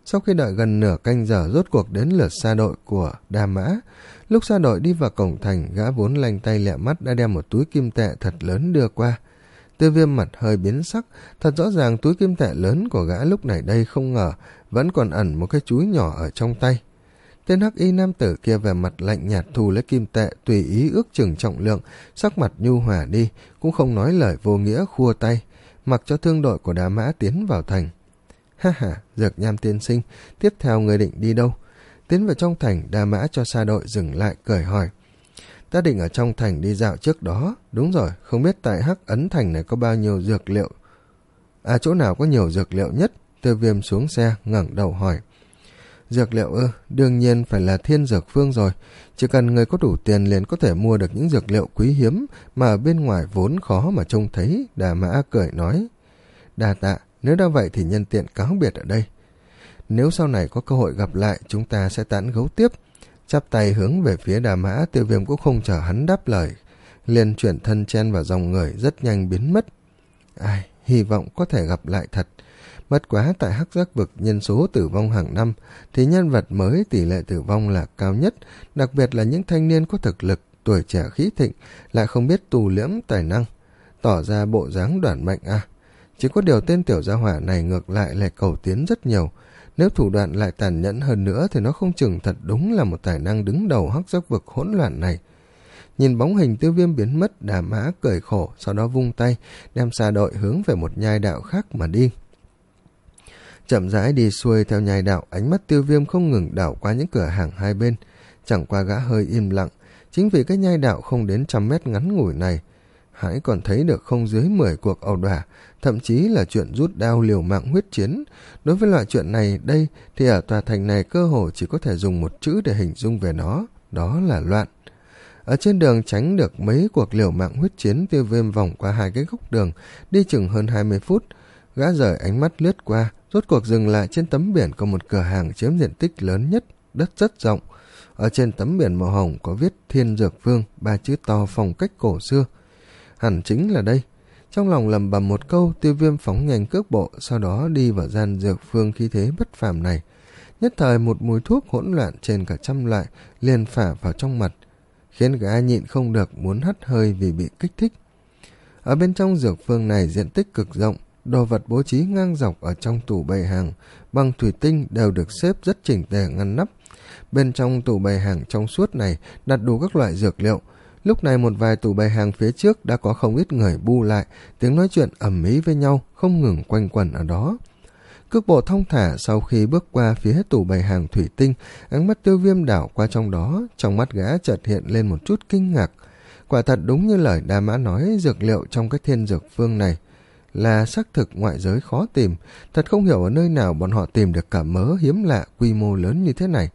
Sau khi đợi gần nửa canh giờ, rốt cuộc đến lượt xa đội của Đa Mã. Lúc xa đội đi vào cổng thành, gã vốn lanh tay lẹ mắt đã đem một túi kim tệ thật lớn đưa qua. Tiêu Viêm mặt hơi biến sắc, thật rõ ràng túi kim tệ lớn của gã lúc này đây không ngờ vẫn còn ẩn một cái chúi nhỏ ở trong tay. Tên hắc y nam tử kia về mặt lạnh nhạt thu lấy kim tệ, tùy ý ước chừng trọng lượng, sắc mặt nhu hòa đi, cũng không nói lời vô nghĩa, khua tay, mặc cho thương đội của Đa Mã tiến vào thành. Ha ha, Dược Nham tiên sinh, tiếp theo người định đi đâu? Tiến vào trong thành, Đa Mã cho xa đội dừng lại cười hỏi. Ta định ở trong thành đi dạo trước đó. Đúng rồi, không biết tại Hắc Ấn thành này có bao nhiêu dược liệu? À, chỗ nào có nhiều dược liệu nhất? Tiêu Viêm xuống xe ngẩng đầu hỏi. Dược liệu ư? Đương nhiên phải là Thiên Dược Phương rồi. Chỉ cần người có đủ tiền liền có thể mua được những dược liệu quý hiếm mà ở bên ngoài vốn khó mà trông thấy. Đà Mã cười nói. Đà tạ, nếu đã vậy thì nhân tiện cáo biệt ở đây. Nếu sau này có cơ hội gặp lại, chúng ta sẽ tán gấu tiếp. Chắp tay hướng về phía Đà Mã, Tiêu Viêm cũng không chờ hắn đáp lời, liền chuyển thân chen vào dòng người, rất nhanh biến mất. Ai, hy vọng có thể gặp lại thật. Bất quá tại Hắc Giác Vực, nhân số tử vong hàng năm thì nhân vật mới tỷ lệ tử vong là cao nhất, đặc biệt là những thanh niên có thực lực, tuổi trẻ khí thịnh, lại không biết tu liễm tài năng, tỏ ra bộ dáng đoản mệnh à. Chỉ có điều tên tiểu gia hỏa này ngược lại lại cầu tiến rất nhiều. Nếu thủ đoạn lại tàn nhẫn hơn nữa thì nó không chừng thật đúng là một tài năng đứng đầu Hắc Giác Vực hỗn loạn này. Nhìn bóng hình Tiêu Viêm biến mất, Đà Mã cười khổ, sau đó vung tay, đem xa đội hướng về một nhai đạo khác mà đi. Chậm rãi đi xuôi theo nhai đạo, ánh mắt Tiêu Viêm không ngừng đảo qua những cửa hàng hai bên. Chẳng qua gã hơi im lặng, chính vì cái nhai đạo không đến trăm mét ngắn ngủi này, hãy còn thấy được không dưới mười cuộc ẩu đả, thậm chí là chuyện rút đao liều mạng huyết chiến. Đối với loại chuyện này đây thì ở tòa thành này cơ hồ chỉ có thể dùng một chữ để hình dung về nó, đó là loạn. Ở trên đường tránh được mấy cuộc liều mạng huyết chiến, Tiêu Viêm vòng qua hai cái góc đường, đi chừng hơn hai mươi phút. Gã rời ánh mắt lướt qua, rốt cuộc dừng lại trên tấm biển có một cửa hàng chiếm diện tích lớn nhất, đất rất rộng. Ở trên tấm biển màu hồng có viết Thiên Dược Phương, ba chữ to phong cách cổ xưa. Hẳn chính là đây. Trong lòng lầm bầm một câu, Tiêu Viêm phóng nhanh cước bộ, sau đó đi vào gian dược phương khí thế bất phàm này. Nhất thời một mùi thuốc hỗn loạn trên cả trăm loại liền phả vào trong mặt, khiến gã nhịn không được muốn hắt hơi vì bị kích thích. Ở bên trong dược phương này diện tích cực rộng, đồ vật bố trí ngang dọc ở trong tủ bày hàng bằng thủy tinh đều được xếp rất chỉnh tề ngăn nắp. Bên trong tủ bày hàng trong suốt này đặt đủ các loại dược liệu. Lúc này một vài tủ bày hàng phía trước đã có không ít người bu lại, tiếng nói chuyện ầm ĩ với nhau không ngừng quanh quẩn ở đó. Cước bộ thong thả, sau khi bước qua phía tủ bày hàng thủy tinh, ánh mắt Tiêu Viêm đảo qua trong đó, trong mắt gã chợt hiện lên một chút kinh ngạc. Quả thật đúng như lời Đa Mã nói, dược liệu trong cái Thiên Dược Phương này là xác thực ngoại giới khó tìm, thật không hiểu ở nơi nào bọn họ tìm được cả mớ hiếm lạ quy mô lớn như thế này.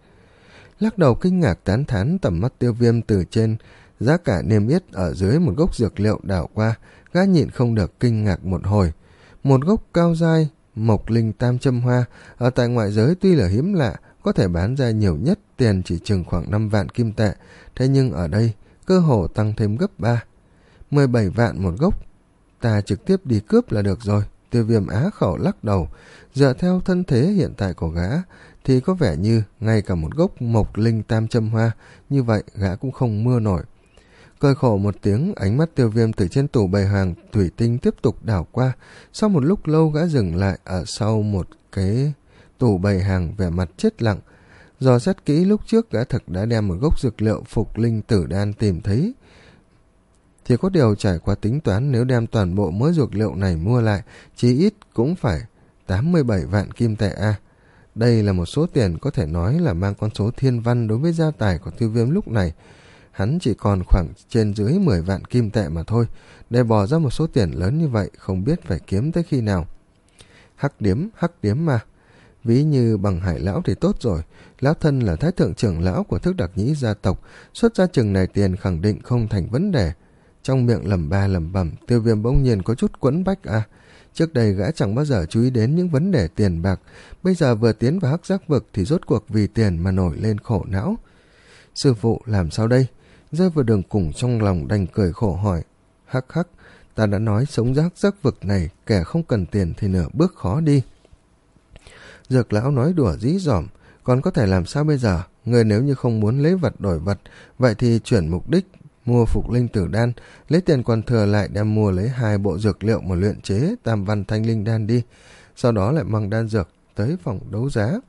Lắc đầu kinh ngạc tán thán, tầm mắt Tiêu Viêm từ trên giá cả niêm yết ở dưới một gốc dược liệu đảo qua, gã nhịn không được kinh ngạc một hồi. Một gốc cao dai mộc linh tam châm hoa ở tại ngoại giới tuy là hiếm lạ, có thể bán ra nhiều nhất tiền chỉ chừng khoảng năm vạn kim tệ, thế nhưng ở đây cơ hồ tăng thêm gấp ba, mười bảy vạn một gốc. Ta trực tiếp đi cướp là được rồi. Tiêu Viêm á khẩu lắc đầu, dựa theo thân thế hiện tại của gã thì có vẻ như ngay cả một gốc mộc linh tam châm hoa như vậy gã cũng không mua nổi. Cười khổ một tiếng, ánh mắt Tiêu Viêm từ trên tủ bày hàng thủy tinh tiếp tục đảo qua. Sau một lúc lâu gã dừng lại ở sau một cái tủ bày hàng vẻ mặt chết lặng. Dò xét kỹ, lúc trước gã thực đã đem một gốc dược liệu phục linh tử đan tìm thấy. Chỉ có điều trải qua tính toán, nếu đem toàn bộ mớ dược liệu này mua lại, chí ít cũng phải tám mươi bảy vạn kim tệ a. À, đây là một số tiền có thể nói là mang con số thiên văn đối với gia tài của Tiêu Viêm lúc này. Hắn chỉ còn khoảng trên dưới mười vạn kim tệ mà thôi, để bỏ ra một số tiền lớn như vậy không biết phải kiếm tới khi nào. Hắc điếm, hắc điếm mà. Ví như Bằng Hải lão thì tốt rồi, lão thân là thái thượng trưởng lão của Thức Đặc Nhĩ gia tộc, xuất ra chừng này tiền khẳng định không thành vấn đề. Trong miệng lẩm ba lẩm bẩm, Tiêu Viêm bỗng nhiên có chút quẫn bách à. Trước đây gã chẳng bao giờ chú ý đến những vấn đề tiền bạc, bây giờ vừa tiến vào Hắc Giác Vực thì rốt cuộc vì tiền mà nổi lên khổ não. Sư phụ làm sao đây? Rơi vào đường cùng trong lòng đành cười khổ hỏi. Hắc hắc, ta đã nói sống ra Hắc Giác Vực này kẻ không cần tiền thì nửa bước khó đi. Dược lão nói đùa dí dỏm, còn có thể làm sao bây giờ? Người nếu như không muốn lấy vật đổi vật, vậy thì chuyển mục đích mua phục linh tử đan, lấy tiền còn thừa lại đem mua lấy hai bộ dược liệu mà luyện chế tam văn thanh linh đan đi, sau đó lại mang đan dược tới phòng đấu giá.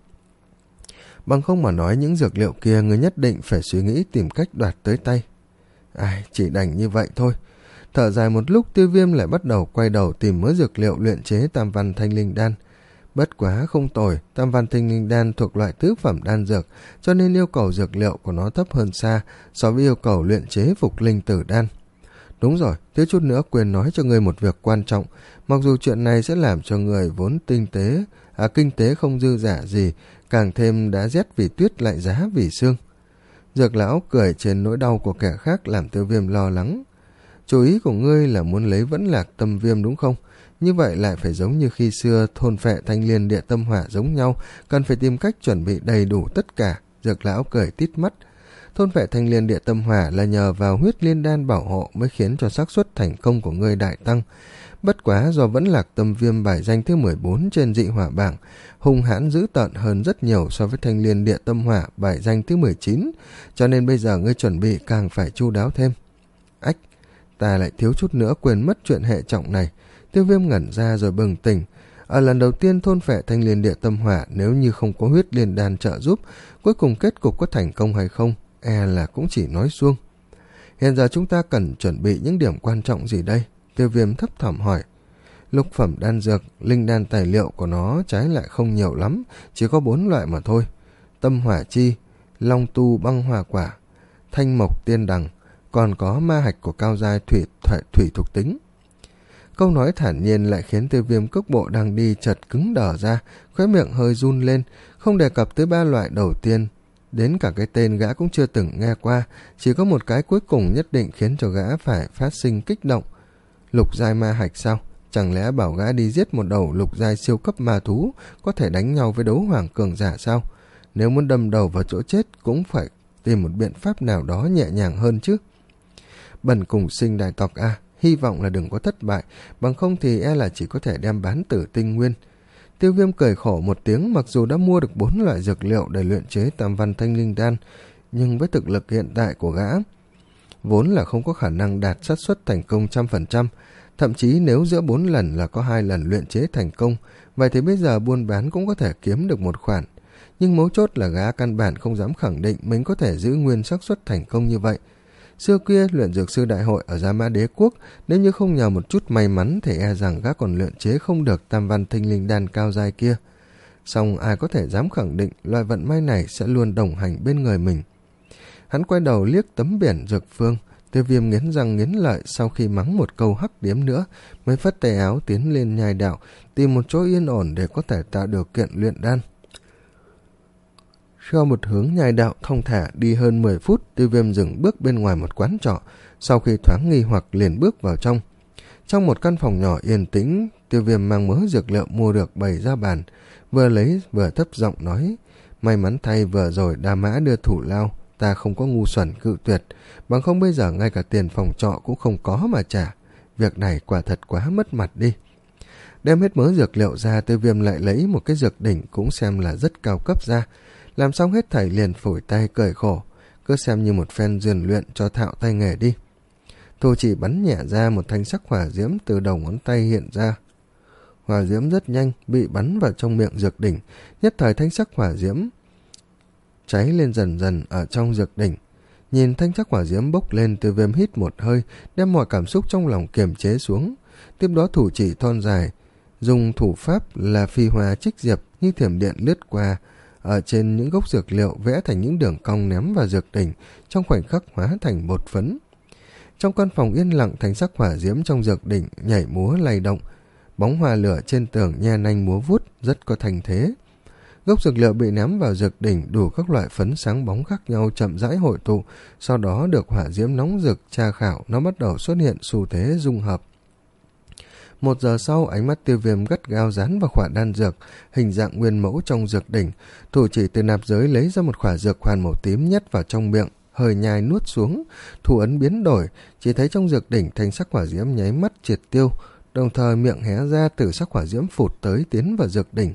Bằng không mà nói những dược liệu kia người nhất định phải suy nghĩ tìm cách đoạt tới tay. Ai, chỉ đành như vậy thôi. Thở dài một lúc, Tiêu Viêm lại bắt đầu quay đầu tìm mớ dược liệu luyện chế tam văn thanh linh đan. Bất quá không tồi, tam văn thanh linh đan thuộc loại tứ phẩm đan dược, cho nên yêu cầu dược liệu của nó thấp hơn xa so với yêu cầu luyện chế phục linh tử đan. Đúng rồi, thiếu chút nữa quên nói cho ngươi một việc quan trọng, mặc dù chuyện này sẽ làm cho người vốn tinh tế, à kinh tế không dư giả gì, càng thêm đã rét vì tuyết lại giá vì sương. Dược lão cười trên nỗi đau của kẻ khác làm Tiêu Viêm lo lắng. Chủ ý của ngươi là muốn lấy Vẫn Lạc Tâm Viêm đúng không? Như vậy lại phải giống như khi xưa thôn phệ Thanh Liên Địa Tâm Hỏa giống nhau, cần phải tìm cách chuẩn bị đầy đủ tất cả. Dược lão cười tít mắt. Thôn phệ Thanh Liên Địa Tâm Hỏa là nhờ vào huyết liên đan bảo hộ mới khiến cho xác suất thành công của ngươi đại tăng. Bất quá do Vẫn Lạc Tâm Viêm bài danh thứ mười bốn trên dị hỏa bảng, hung hãn dữ tợn hơn rất nhiều so với Thanh Liên Địa Tâm Hỏa bài danh thứ mười chín, cho nên bây giờ ngươi chuẩn bị càng phải chu đáo thêm. Ách, ta lại thiếu chút nữa quên mất chuyện hệ trọng này. Tiêu Viêm ngẩn ra rồi bừng tỉnh. Ở lần đầu tiên thôn phệ Thanh Liên Địa Tâm Hỏa, nếu như không có huyết liên đan trợ giúp, cuối cùng kết cục có thành công hay không, e là cũng chỉ nói suông. Hiện giờ chúng ta cần chuẩn bị những điểm quan trọng gì đây? Tiêu Viêm thấp thỏm hỏi. Lục phẩm đan dược, linh đan tài liệu của nó trái lại không nhiều lắm, chỉ có bốn loại mà thôi. Tâm hỏa chi, long tu băng hỏa quả, thanh mộc tiên đằng, còn có ma hạch của cao giai thủy, thủy, thủy thuộc tính. Câu nói thản nhiên lại khiến Tiêu Viêm cước bộ đang đi chợt cứng đờ ra, khóe miệng hơi run lên, không đề cập tới ba loại đầu tiên. Đến cả cái tên gã cũng chưa từng nghe qua, chỉ có một cái cuối cùng nhất định khiến cho gã phải phát sinh kích động. Lục giai ma hạch sao? Chẳng lẽ bảo gã đi giết một đầu lục giai siêu cấp ma thú có thể đánh nhau với đấu hoàng cường giả sao? Nếu muốn đâm đầu vào chỗ chết cũng phải tìm một biện pháp nào đó nhẹ nhàng hơn chứ. Bần cùng sinh đại tộc a, à, hy vọng là đừng có thất bại, bằng không thì e là chỉ có thể đem bán tử tinh nguyên. Tiêu Viêm cười khổ một tiếng, mặc dù đã mua được bốn loại dược liệu để luyện chế tam văn thanh linh đan, nhưng với thực lực hiện tại của gã, vốn là không có khả năng đạt xác suất thành công trăm phần trăm. Thậm chí nếu giữa bốn lần là có hai lần luyện chế thành công, vậy thì bây giờ buôn bán cũng có thể kiếm được một khoản. Nhưng mấu chốt là gã căn bản không dám khẳng định mình có thể giữ nguyên xác suất thành công như vậy. Xưa kia luyện dược sư đại hội ở Gia Mã Đế Quốc, nếu như không nhờ một chút may mắn thì e rằng gã còn luyện chế không được tam văn thanh linh đan cao giai kia. Song ai có thể dám khẳng định loại vận may này sẽ luôn đồng hành bên người mình. Hắn quay đầu liếc tấm biển dược phương. Tiêu Viêm nghiến răng nghiến lợi, sau khi mắng một câu hắc điếm nữa mới phất tay áo tiến lên nhai đạo, tìm một chỗ yên ổn để có thể tạo điều kiện luyện đan. Theo một hướng nhai đạo thong thả đi hơn mười phút, Tiêu Viêm dừng bước bên ngoài một quán trọ, sau khi thoáng nghi hoặc liền bước vào trong. Trong một căn phòng nhỏ yên tĩnh, Tiêu Viêm mang mớ dược liệu mua được bày ra bàn, vừa lấy vừa thấp giọng nói: may mắn thay vừa rồi Đa Mã đưa thủ lao, ta không có ngu xuẩn cự tuyệt, bằng không bây giờ ngay cả tiền phòng trọ cũng không có mà trả. Việc này quả thật quá mất mặt đi. Đem hết mớ dược liệu ra, Tiêu Viêm lại lấy một cái dược đỉnh cũng xem là rất cao cấp ra. Làm xong hết thảy liền phủi tay cười khổ, cứ xem như một phen rèn luyện cho thạo tay nghề đi. Thu chỉ bắn nhẹ ra, một thanh sắc hỏa diễm từ đầu ngón tay hiện ra. Hỏa diễm rất nhanh bị bắn vào trong miệng dược đỉnh, nhất thời thanh sắc hỏa diễm cháy lên dần dần ở trong dược đỉnh. Nhìn thanh sắc hỏa diễm bốc lên, Tiêu Viêm hít một hơi, đem mọi cảm xúc trong lòng kiềm chế xuống. Tiếp đó thủ chỉ thon dài, dùng thủ pháp là phi hoa trích diệp như thiểm điện lướt qua, ở trên những gốc dược liệu vẽ thành những đường cong ném vào dược đỉnh, trong khoảnh khắc hóa thành bột phấn. Trong căn phòng yên lặng, thanh sắc hỏa diễm trong dược đỉnh nhảy múa lay động, bóng hoa lửa trên tường nhe nanh múa vuốt, rất có thành thế. Gốc dược liệu bị ném vào dược đỉnh, đủ các loại phấn sáng bóng khác nhau chậm rãi hội tụ, sau đó được hỏa diễm nóng rực tra khảo, nó bắt đầu xuất hiện xu thế dung hợp. Một giờ sau, ánh mắt Tiêu Viêm gắt gao dán vào khỏa đan dược hình dạng nguyên mẫu trong dược đỉnh, thủ chỉ từ nạp giới lấy ra một khỏa dược hoàn màu tím nhét vào trong miệng, hơi nhai nuốt xuống. Thủ ấn biến đổi, chỉ thấy trong dược đỉnh thanh sắc hỏa diễm nháy mắt triệt tiêu, đồng thời miệng hé ra, từ sắc hỏa diễm phụt tới tiến vào dược đỉnh.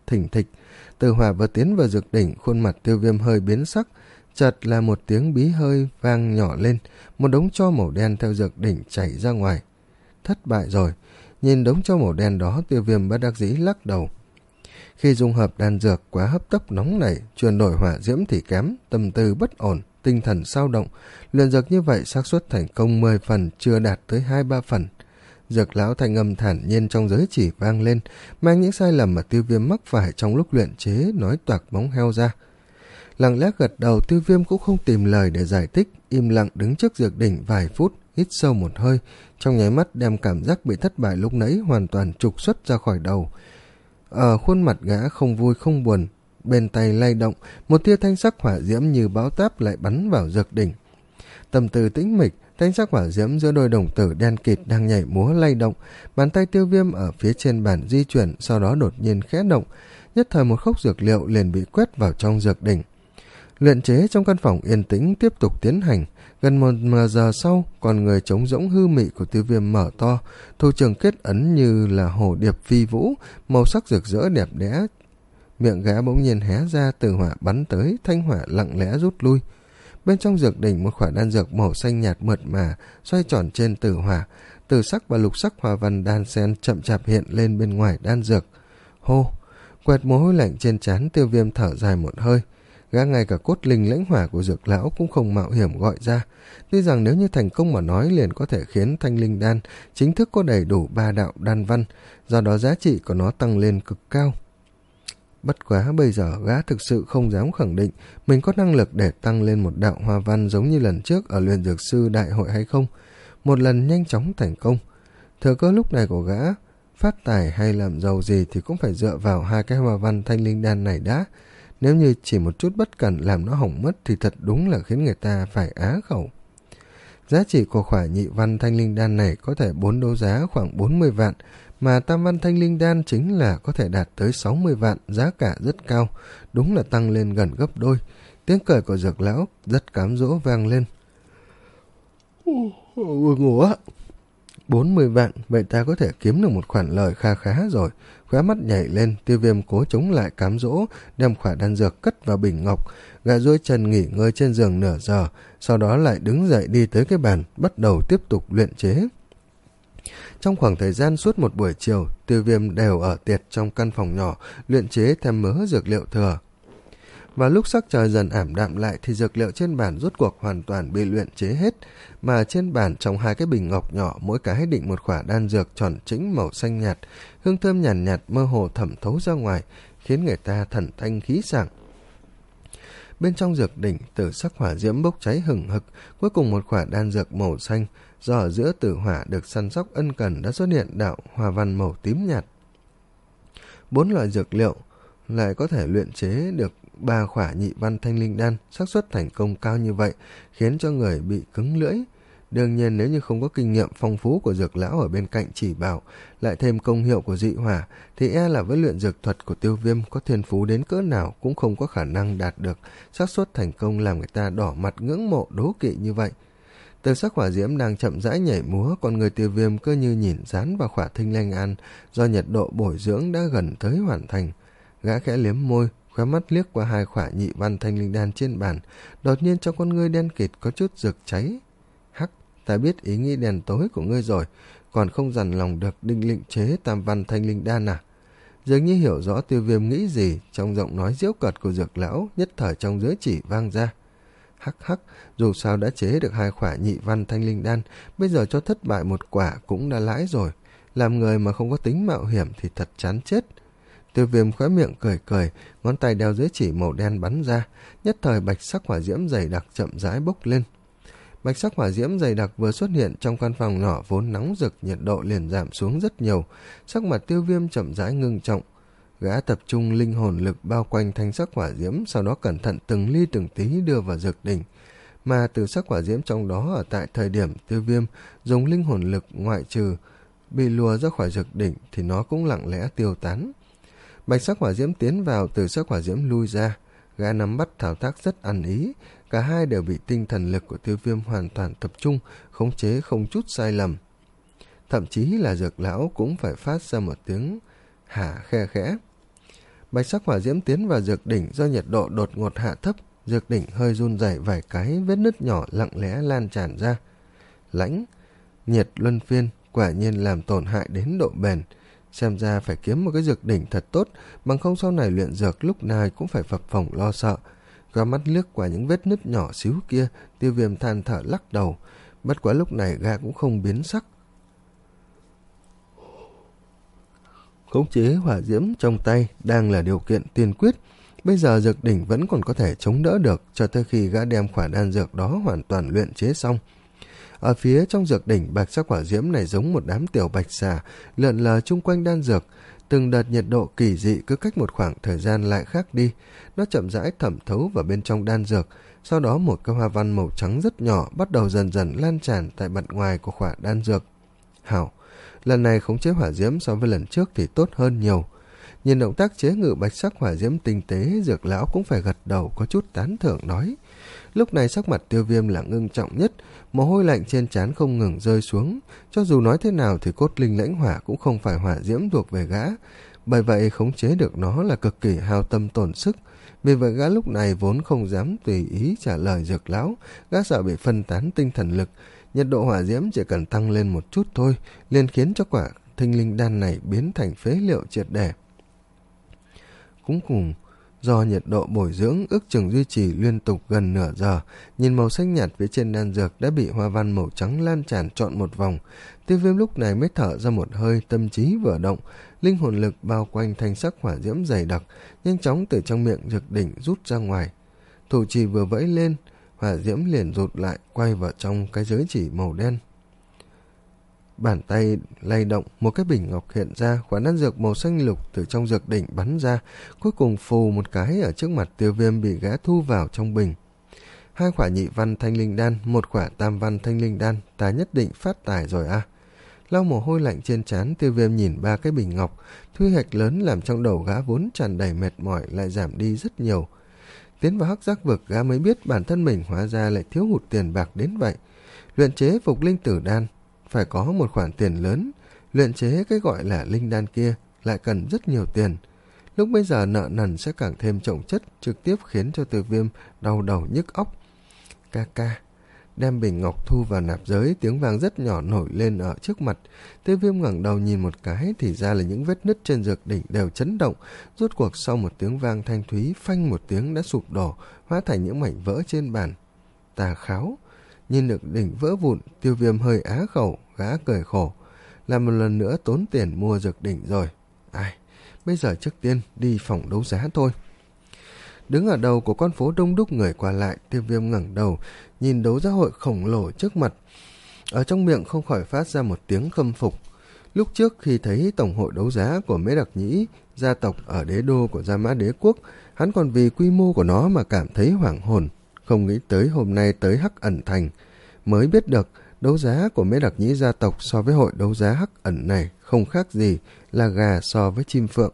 thình thịch. Tử hỏa vừa tiến vào dược đỉnh, khuôn mặt Tiêu Viêm hơi biến sắc, chợt là một tiếng bí hơi vang nhỏ lên, một đống tro màu đen theo dược đỉnh chảy ra ngoài. Thất bại rồi. Nhìn đống tro màu đen đó, Tiêu Viêm bất đắc dĩ lắc đầu. Khi dung hợp đan dược quá hấp tấp nóng nảy, chuyển đổi hỏa diễm thì kém, tâm tư bất ổn, tinh thần sao động, luyện dược như vậy xác suất thành công mười phần, chưa đạt tới hai ba phần. Dược lão thanh âm thản nhiên trong giới chỉ vang lên, mang những sai lầm mà Tiêu Viêm mắc phải trong lúc luyện chế nói toạc móng heo ra. Lặng lẽ gật đầu, Tiêu Viêm cũng không tìm lời để giải thích, im lặng đứng trước dược đỉnh vài phút, hít sâu một hơi, trong nháy mắt đem cảm giác bị thất bại lúc nãy hoàn toàn trục xuất ra khỏi đầu. Ở khuôn mặt gã không vui không buồn, bên tay lay động, một tia thanh sắc hỏa diễm như bão táp lại bắn vào dược đỉnh. Tâm tư tĩnh mịch, thanh sắc hỏa diễm giữa đôi đồng tử đen kịt đang nhảy múa lay động, bàn tay Tiêu Viêm ở phía trên bàn di chuyển, sau đó đột nhiên khẽ động, nhất thời một khốc dược liệu liền bị quét vào trong dược đỉnh. Luyện chế trong căn phòng yên tĩnh tiếp tục tiến hành. Gần một giờ sau, con người trống rỗng hư mị của Tiêu Viêm mở to, thủ trưởng kết ấn như là hồ điệp phi vũ, màu sắc rực rỡ đẹp đẽ. Miệng gã bỗng nhiên hé ra, từ hỏa bắn tới, thanh hỏa lặng lẽ rút lui. Bên trong dược đỉnh, một quả đan dược màu xanh nhạt mượt mà xoay tròn trên tử hỏa, tử sắc và lục sắc hoa văn đan xen chậm chạp hiện lên bên ngoài đan dược. Hô, quẹt mồ hôi lạnh trên trán, Tiêu Viêm thở dài một hơi. Gã ngay cả cốt linh lãnh hỏa của dược lão cũng không mạo hiểm gọi ra. Tuy rằng nếu như thành công mà nói, liền có thể khiến thanh linh đan chính thức có đầy đủ ba đạo đan văn, do đó giá trị của nó tăng lên cực cao. Bất quá bây giờ gã thực sự không dám khẳng định mình có năng lực để tăng lên một đạo hoa văn giống như lần trước ở luyện dược sư đại hội hay không. Một lần nhanh chóng thành công, thừa cơ lúc này của gã phát tài hay làm giàu gì thì cũng phải dựa vào hai cái hoa văn thanh linh đan này đã. Nếu như chỉ một chút bất cẩn làm nó hỏng mất thì thật đúng là khiến người ta phải á khẩu. Giá trị của khỏa nhị văn thanh linh đan này có thể bốn đấu giá khoảng bốn mươi vạn, mà tam văn thanh linh đan chính là có thể đạt tới sáu mươi vạn, giá cả rất cao, đúng là tăng lên gần gấp đôi. Tiếng cười của dược lão rất cám dỗ vang lên. Ôi ngủ á! bốn mươi vạn, vậy ta có thể kiếm được một khoản lời kha khá rồi. Khóe mắt nhảy lên, Tiêu Viêm cố chống lại cám dỗ, đem khỏa đan dược cất vào bình ngọc, gã duỗi chân nghỉ ngơi trên giường nửa giờ, sau đó lại đứng dậy đi tới cái bàn, bắt đầu tiếp tục luyện chế. Trong khoảng thời gian suốt một buổi chiều, Tiêu Viêm đều ở tiệt trong căn phòng nhỏ, luyện chế thêm mớ dược liệu thừa. Và lúc sắc trời dần ảm đạm lại thì dược liệu trên bàn rốt cuộc hoàn toàn bị luyện chế hết, mà trên bàn trong hai cái bình ngọc nhỏ, mỗi cái đựng một quả đan dược tròn trĩnh màu xanh nhạt, hương thơm nhàn nhạt, nhạt mơ hồ thẩm thấu ra ngoài, khiến người ta thần thanh khí sảng. Bên trong dược đỉnh, tử sắc hỏa diễm bốc cháy hừng hực, cuối cùng một quả đan dược màu xanh, do ở giữa tử hỏa được săn sóc ân cần đã xuất hiện đạo hoa văn màu tím nhạt. Bốn loại dược liệu lại có thể luyện chế được ba khỏa nhị văn thanh linh đan, xác suất thành công cao như vậy khiến cho người bị cứng lưỡi. Đương nhiên nếu như không có kinh nghiệm phong phú của dược lão ở bên cạnh chỉ bảo, lại thêm công hiệu của dị hỏa, thì e là với luyện dược thuật của Tiêu Viêm có thiên phú đến cỡ nào cũng không có khả năng đạt được xác suất thành công làm người ta đỏ mặt ngưỡng mộ đố kỵ như vậy. Từ sắc hỏa diễm đang chậm rãi nhảy múa, còn người Tiêu Viêm cứ như nhìn dán vào khỏa thanh lanh an do nhiệt độ bồi dưỡng đã gần tới hoàn thành. Gã khẽ liếm môi, khóe mắt liếc qua hai khỏa nhị văn thanh linh đan trên bàn, đột nhiên trong con ngươi đen kịt có chút rực cháy. Hắc, ta biết ý nghĩ đen tối của ngươi rồi, còn không dằn lòng được định lệnh chế tam văn thanh linh đan à? Dường như hiểu rõ Tiêu Viêm nghĩ gì, trong giọng nói giễu cợt của dược lão nhất thời trong giới chỉ vang ra. Hắc hắc, dù sao đã chế được hai khỏa nhị văn thanh linh đan, bây giờ cho thất bại một quả cũng đã lãi rồi. Làm người mà không có tính mạo hiểm thì thật chán chết. Tiêu Viêm khóe miệng cười cười, ngón tay đeo giới chỉ màu đen bắn ra, nhất thời bạch sắc hỏa diễm dày đặc chậm rãi bốc lên. Bạch sắc hỏa diễm dày đặc vừa xuất hiện trong căn phòng nhỏ vốn nóng rực, nhiệt độ liền giảm xuống rất nhiều, sắc mặt Tiêu Viêm chậm rãi ngưng trọng. Gã tập trung linh hồn lực bao quanh thanh sắc hỏa diễm, sau đó cẩn thận từng ly từng tí đưa vào dược đỉnh. Mà từ sắc hỏa diễm trong đó, ở tại thời điểm Tiêu Viêm dùng linh hồn lực ngoại trừ bị lùa ra khỏi dược đỉnh thì nó cũng lặng lẽ tiêu tán. Bạch sắc hỏa diễm tiến vào, từ sắc hỏa diễm lui ra. Gã nắm bắt thao tác rất ăn ý, cả hai đều bị tinh thần lực của Tiêu Viêm hoàn toàn tập trung, khống chế không chút sai lầm. Thậm chí là dược lão cũng phải phát ra một tiếng hả khe khẽ. Bạch sắc hỏa diễm tiến vào dược đỉnh, do nhiệt độ đột ngột hạ thấp, dược đỉnh hơi run rẩy vài cái, vết nứt nhỏ lặng lẽ lan tràn ra. Lãnh, nhiệt luân phiên quả nhiên làm tổn hại đến độ bền. Xem ra phải kiếm một cái dược đỉnh thật tốt, bằng không sau này luyện dược lúc nào cũng phải phập phồng lo sợ. Gã mắt liếc qua những vết nứt nhỏ xíu kia, Tiêu Viêm than thở lắc đầu. Bất quá lúc này gã cũng không biến sắc. Khống chế hỏa diễm trong tay đang là điều kiện tiên quyết. Bây giờ dược đỉnh vẫn còn có thể chống đỡ được cho tới khi gã đem khỏa đan dược đó hoàn toàn luyện chế xong. Ở phía trong dược đỉnh, bạch sắc hỏa diễm này giống một đám tiểu bạch xà lượn lờ chung quanh đan dược. Từng đợt nhiệt độ kỳ dị cứ cách một khoảng thời gian lại khác đi. Nó chậm rãi thẩm thấu vào bên trong đan dược. Sau đó một cái hoa văn màu trắng rất nhỏ bắt đầu dần dần lan tràn tại mặt ngoài của khỏa đan dược. Hảo, lần này khống chế hỏa diễm so với lần trước thì tốt hơn nhiều. Nhìn động tác chế ngự bạch sắc hỏa diễm tinh tế, Dược lão cũng phải gật đầu có chút tán thưởng nói. Lúc này sắc mặt Tiêu Viêm là ngưng trọng nhất, mồ hôi lạnh trên trán không ngừng rơi xuống. Cho dù nói thế nào thì cốt linh lãnh hỏa cũng không phải hỏa diễm thuộc về gã, bởi vậy khống chế được nó là cực kỳ hao tâm tổn sức. Vì vậy gã lúc này vốn không dám tùy ý trả lời Dược lão, gã sợ bị phân tán tinh thần lực. Nhiệt độ hỏa diễm chỉ cần tăng lên một chút thôi, liền khiến cho quả thinh linh đan này biến thành phế liệu triệt để. Cũng cùng do nhiệt độ bồi dưỡng ước chừng duy trì liên tục gần nửa giờ, nhìn màu xanh nhạt phía trên đan dược đã bị hoa văn màu trắng lan tràn trọn một vòng. Tiêu Viêm lúc này mới thở ra một hơi, tâm trí vừa động, linh hồn lực bao quanh thanh sắc hỏa diễm dày đặc, nhanh chóng từ trong miệng dược đỉnh rút ra ngoài. Thủ trì vừa vẫy lên, hỏa diễm liền rụt lại, quay vào trong cái giới chỉ màu đen. Bàn tay lay động, một cái bình ngọc hiện ra, quả đan dược màu xanh lục từ trong dược đỉnh bắn ra, cuối cùng phù một cái ở trước mặt Tiêu Viêm bị gã thu vào trong bình. Hai quả nhị văn thanh linh đan, một quả tam văn thanh linh đan, ta nhất định phát tài rồi à. Lau mồ hôi lạnh trên trán, Tiêu Viêm nhìn ba cái bình ngọc, thu hoạch lớn làm trong đầu gã vốn tràn đầy mệt mỏi lại giảm đi rất nhiều. Tiến vào hắc giác vực, gã mới biết bản thân mình hóa ra lại thiếu hụt tiền bạc đến vậy. Luyện chế phục linh tử đan phải có một khoản tiền lớn, luyện chế cái gọi là linh đan kia lại cần rất nhiều tiền. Lúc bây giờ nợ nần sẽ càng thêm chồng chất, trực tiếp khiến cho Tiêu Viêm đau đầu nhức óc. Ca ca, đem bình ngọc thu vào nạp giới, tiếng vang rất nhỏ nổi lên ở trước mặt. Tiêu Viêm ngẩng đầu nhìn một cái thì ra là những vết nứt trên dược đỉnh đều chấn động. Rốt cuộc sau một tiếng vang thanh thúy, phanh một tiếng đã sụp đổ, hóa thành những mảnh vỡ trên bàn. Tà kháo. Nhìn được đỉnh vỡ vụn, Tiêu Viêm hơi á khẩu, gã cười khổ. Là một lần nữa tốn tiền mua dược đỉnh rồi. Ai, bây giờ trước tiên đi phòng đấu giá thôi. Đứng ở đầu của con phố đông đúc người qua lại, Tiêu Viêm ngẩng đầu, nhìn đấu giá hội khổng lồ trước mặt. Ở trong miệng không khỏi phát ra một tiếng khâm phục. Lúc trước khi thấy tổng hội đấu giá của Mễ Đặc Nhĩ, gia tộc ở đế đô của Gia Mã Đế Quốc, hắn còn vì quy mô của nó mà cảm thấy hoảng hồn. Không nghĩ tới hôm nay tới Hắc Ẩn Thành, mới biết được đấu giá của Mễ Đặc Nhĩ gia tộc so với hội đấu giá Hắc Ẩn này không khác gì là gà so với chim phượng.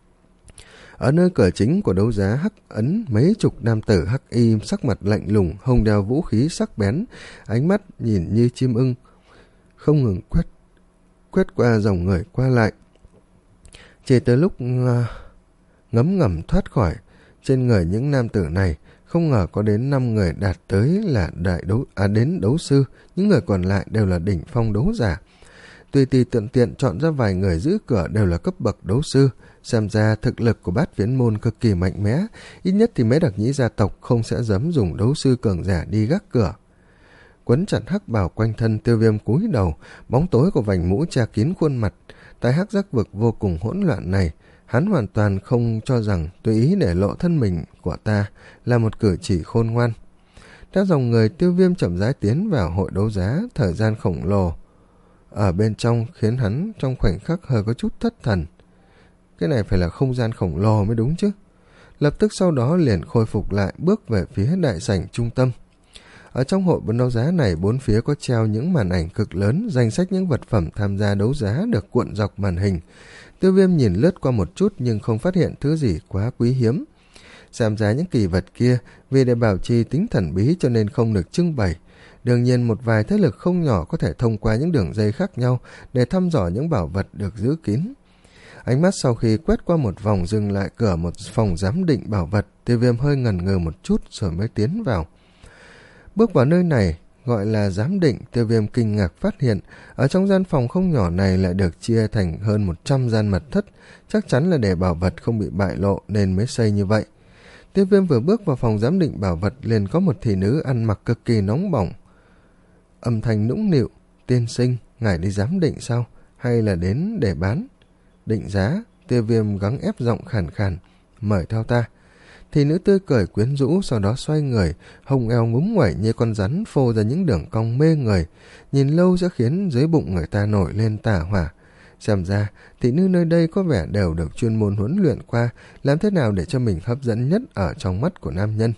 Ở nơi cửa chính của đấu giá Hắc Ấn, mấy chục nam tử hắc y sắc mặt lạnh lùng, hông đeo vũ khí sắc bén, ánh mắt nhìn như chim ưng, không ngừng quét quét qua dòng người qua lại. Chỉ tới lúc uh, ngấm ngầm thoát khỏi trên người những nam tử này, không ngờ có đến năm người đạt tới là đại đấu à đến đấu sư, những người còn lại đều là đỉnh phong đấu giả. Tùy tùy tiện tiện chọn ra vài người giữ cửa đều là cấp bậc đấu sư, xem ra thực lực của Bát Viễn môn cực kỳ mạnh mẽ, ít nhất thì Mễ Đặc Nhĩ gia tộc không sẽ dám dùng đấu sư cường giả đi gác cửa. Quấn chặt hắc bào quanh thân, Tiêu Viêm cúi đầu, bóng tối của vành mũ che kín khuôn mặt. Tại hắc giác vực vô cùng hỗn loạn này, hắn hoàn toàn không cho rằng tùy ý để lộ thân mình của ta là một cử chỉ khôn ngoan. Theo dòng người, Tiêu Viêm chậm rãi tiến vào hội đấu giá, thời gian khổng lồ ở bên trong khiến hắn trong khoảnh khắc hơi có chút thất thần. Cái này phải là không gian khổng lồ mới đúng chứ. Lập tức sau đó liền khôi phục lại, bước về phía đại sảnh trung tâm. Ở trong hội đấu giá này, bốn phía có treo những màn ảnh cực lớn, danh sách những vật phẩm tham gia đấu giá được cuộn dọc màn hình. Tiêu Viêm nhìn lướt qua một chút nhưng không phát hiện thứ gì quá quý hiếm. Xem ra những kỳ vật kia vì để bảo trì tính thần bí cho nên không được trưng bày. Đương nhiên một vài thế lực không nhỏ có thể thông qua những đường dây khác nhau để thăm dò những bảo vật được giữ kín. Ánh mắt sau khi quét qua một vòng dừng lại cửa một phòng giám định bảo vật, Tiêu Viêm hơi ngần ngừ một chút rồi mới tiến vào. Bước vào nơi này gọi là giám định, Tiêu Viêm kinh ngạc phát hiện ở trong gian phòng không nhỏ này lại được chia thành hơn một trăm gian mật thất, chắc chắn là để bảo vật không bị bại lộ nên mới xây như vậy. Tiêu Viêm vừa bước vào phòng giám định bảo vật liền có một thị nữ ăn mặc cực kỳ nóng bỏng, âm thanh nũng nịu: "Tiên sinh, ngài đi giám định sao, hay là đến để bán?" "Định giá." Tiêu Viêm gắng ép giọng khàn khàn: "Mời theo ta." Thị nữ tươi cười quyến rũ, sau đó xoay người, hông eo ngúng nguẩy như con rắn phô ra những đường cong mê người, nhìn lâu sẽ khiến dưới bụng người ta nổi lên tà hỏa. Xem ra thị nữ nơi đây có vẻ đều được chuyên môn huấn luyện qua làm thế nào để cho mình hấp dẫn nhất ở trong mắt của nam nhân.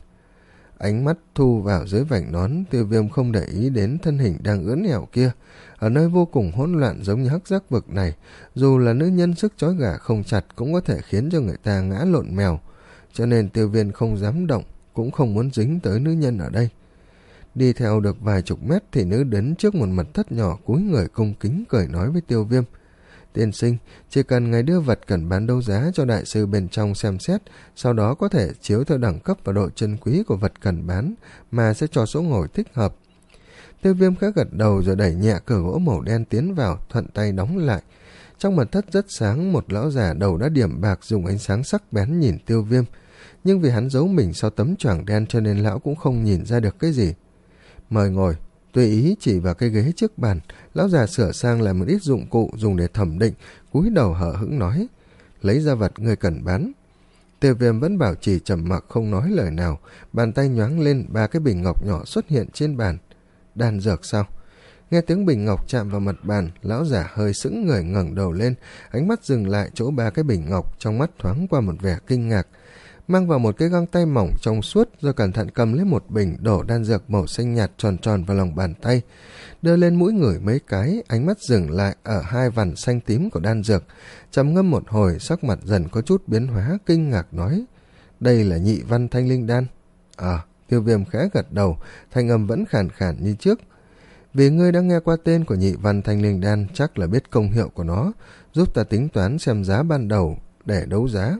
Ánh mắt thu vào dưới vành nón, Tiêu Viêm không để ý đến thân hình đang ưỡn ẻo kia. Ở nơi vô cùng hỗn loạn giống như hắc giác vực này, dù là nữ nhân sức trói gà không chặt cũng có thể khiến cho người ta ngã lộn mèo, cho nên Tiêu Viêm không dám động, cũng không muốn dính tới nữ nhân ở đây. Đi theo được vài chục mét thì nữ đến trước một mật thất nhỏ, cúi người cung kính cười nói với Tiêu Viêm: "Tiên sinh, chỉ cần ngài đưa vật cần bán đấu giá cho đại sư bên trong xem xét, sau đó có thể chiếu theo đẳng cấp và độ chân quý của vật cần bán mà sẽ cho số ngồi thích hợp." Tiêu Viêm khẽ gật đầu rồi đẩy nhẹ cửa gỗ màu đen tiến vào, thuận tay đóng lại. Trong mật thất rất sáng, một lão già đầu đã điểm bạc dùng ánh sáng sắc bén nhìn Tiêu Viêm, nhưng vì hắn giấu mình sau tấm choàng đen cho nên lão cũng không nhìn ra được cái gì. "Mời ngồi." Tùy ý chỉ vào cái ghế trước bàn, lão già sửa sang lại một ít dụng cụ dùng để thẩm định, cúi đầu hờ hững nói: "Lấy ra vật người cần bán." Tiêu Viêm vẫn bảo trì trầm mặc không nói lời nào, bàn tay nhoáng lên, ba cái bình ngọc nhỏ xuất hiện trên bàn. "Đan dược sao?" Nghe tiếng bình ngọc chạm vào mặt bàn, lão giả hơi sững người ngẩng đầu lên, ánh mắt dừng lại chỗ ba cái bình ngọc, trong mắt thoáng qua một vẻ kinh ngạc. Mang vào một cái găng tay mỏng trong suốt, rồi cẩn thận cầm lấy một bình đổ đan dược màu xanh nhạt tròn tròn vào lòng bàn tay, đưa lên mũi ngửi mấy cái, ánh mắt dừng lại ở hai vằn xanh tím của đan dược, trầm ngâm một hồi, sắc mặt dần có chút biến hóa, kinh ngạc nói: "Đây là nhị văn thanh linh đan." À, Tiêu Viêm khẽ gật đầu, thanh âm vẫn khàn khàn như trước: "Vì ngươi đã nghe qua tên của nhị văn thanh linh đan, chắc là biết công hiệu của nó, giúp ta tính toán xem giá ban đầu để đấu giá."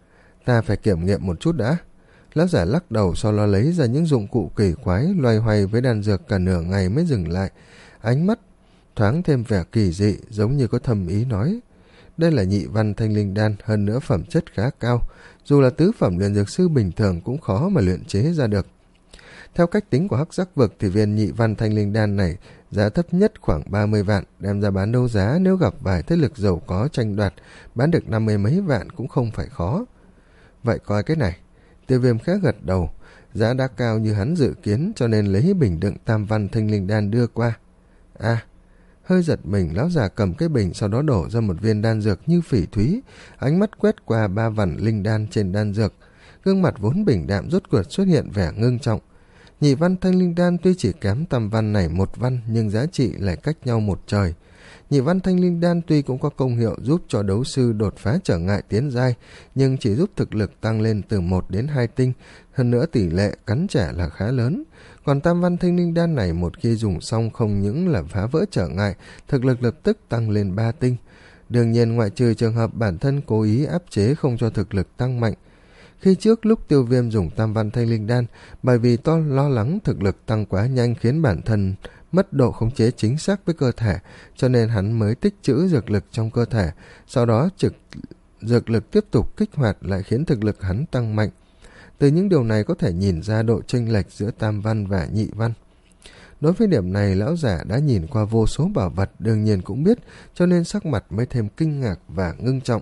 "Ta phải kiểm nghiệm một chút đã." Lão giả lắc đầu, sau đó lấy ra những dụng cụ kỳ quái, loay hoay với đan dược cả nửa ngày mới dừng lại, ánh mắt thoáng thêm vẻ kỳ dị, giống như có thầm ý nói: "Đây là nhị văn thanh linh đan, hơn nữa phẩm chất khá cao, dù là tứ phẩm luyện dược sư bình thường cũng khó mà luyện chế ra được. Theo cách tính của hắc giác vực thì viên nhị văn thanh linh đan này giá thấp nhất khoảng ba mươi vạn, đem ra bán đấu giá nếu gặp vài thế lực giàu có tranh đoạt, bán được năm mươi mấy vạn cũng không phải khó." "Vậy coi cái này." Tiêu Viêm khẽ gật đầu, giá đã cao như hắn dự kiến cho nên lấy bình đựng tam văn thanh linh đan đưa qua. À, hơi giật mình, lão già cầm cái bình, sau đó đổ ra một viên đan dược như phỉ thúy, ánh mắt quét qua ba vằn linh đan trên đan dược, gương mặt vốn bình đạm rốt cuộc xuất hiện vẻ ngưng trọng. Nhị văn thanh linh đan tuy chỉ kém tam văn này một văn, nhưng giá trị lại cách nhau một trời. Nhị văn thanh linh đan tuy cũng có công hiệu giúp cho đấu sư đột phá trở ngại tiến giai, nhưng chỉ giúp thực lực tăng lên từ một đến hai tinh, hơn nữa tỷ lệ cắn trả là khá lớn. Còn tam văn thanh linh đan này một khi dùng xong không những là phá vỡ trở ngại, thực lực lập tức tăng lên ba tinh. Đương nhiên ngoại trừ trường hợp bản thân cố ý áp chế không cho thực lực tăng mạnh. Khi trước lúc Tiêu Viêm dùng tam văn thanh linh đan, bởi vì to lo lắng thực lực tăng quá nhanh khiến bản thân mất độ khống chế chính xác với cơ thể, cho nên hắn mới tích trữ dược lực trong cơ thể, sau đó trực dược lực tiếp tục kích hoạt lại khiến thực lực hắn tăng mạnh. Từ những điều này có thể nhìn ra độ chênh lệch giữa tam văn và nhị văn. Đối với điểm này, lão giả đã nhìn qua vô số bảo vật, đương nhiên cũng biết, cho nên sắc mặt mới thêm kinh ngạc và ngưng trọng.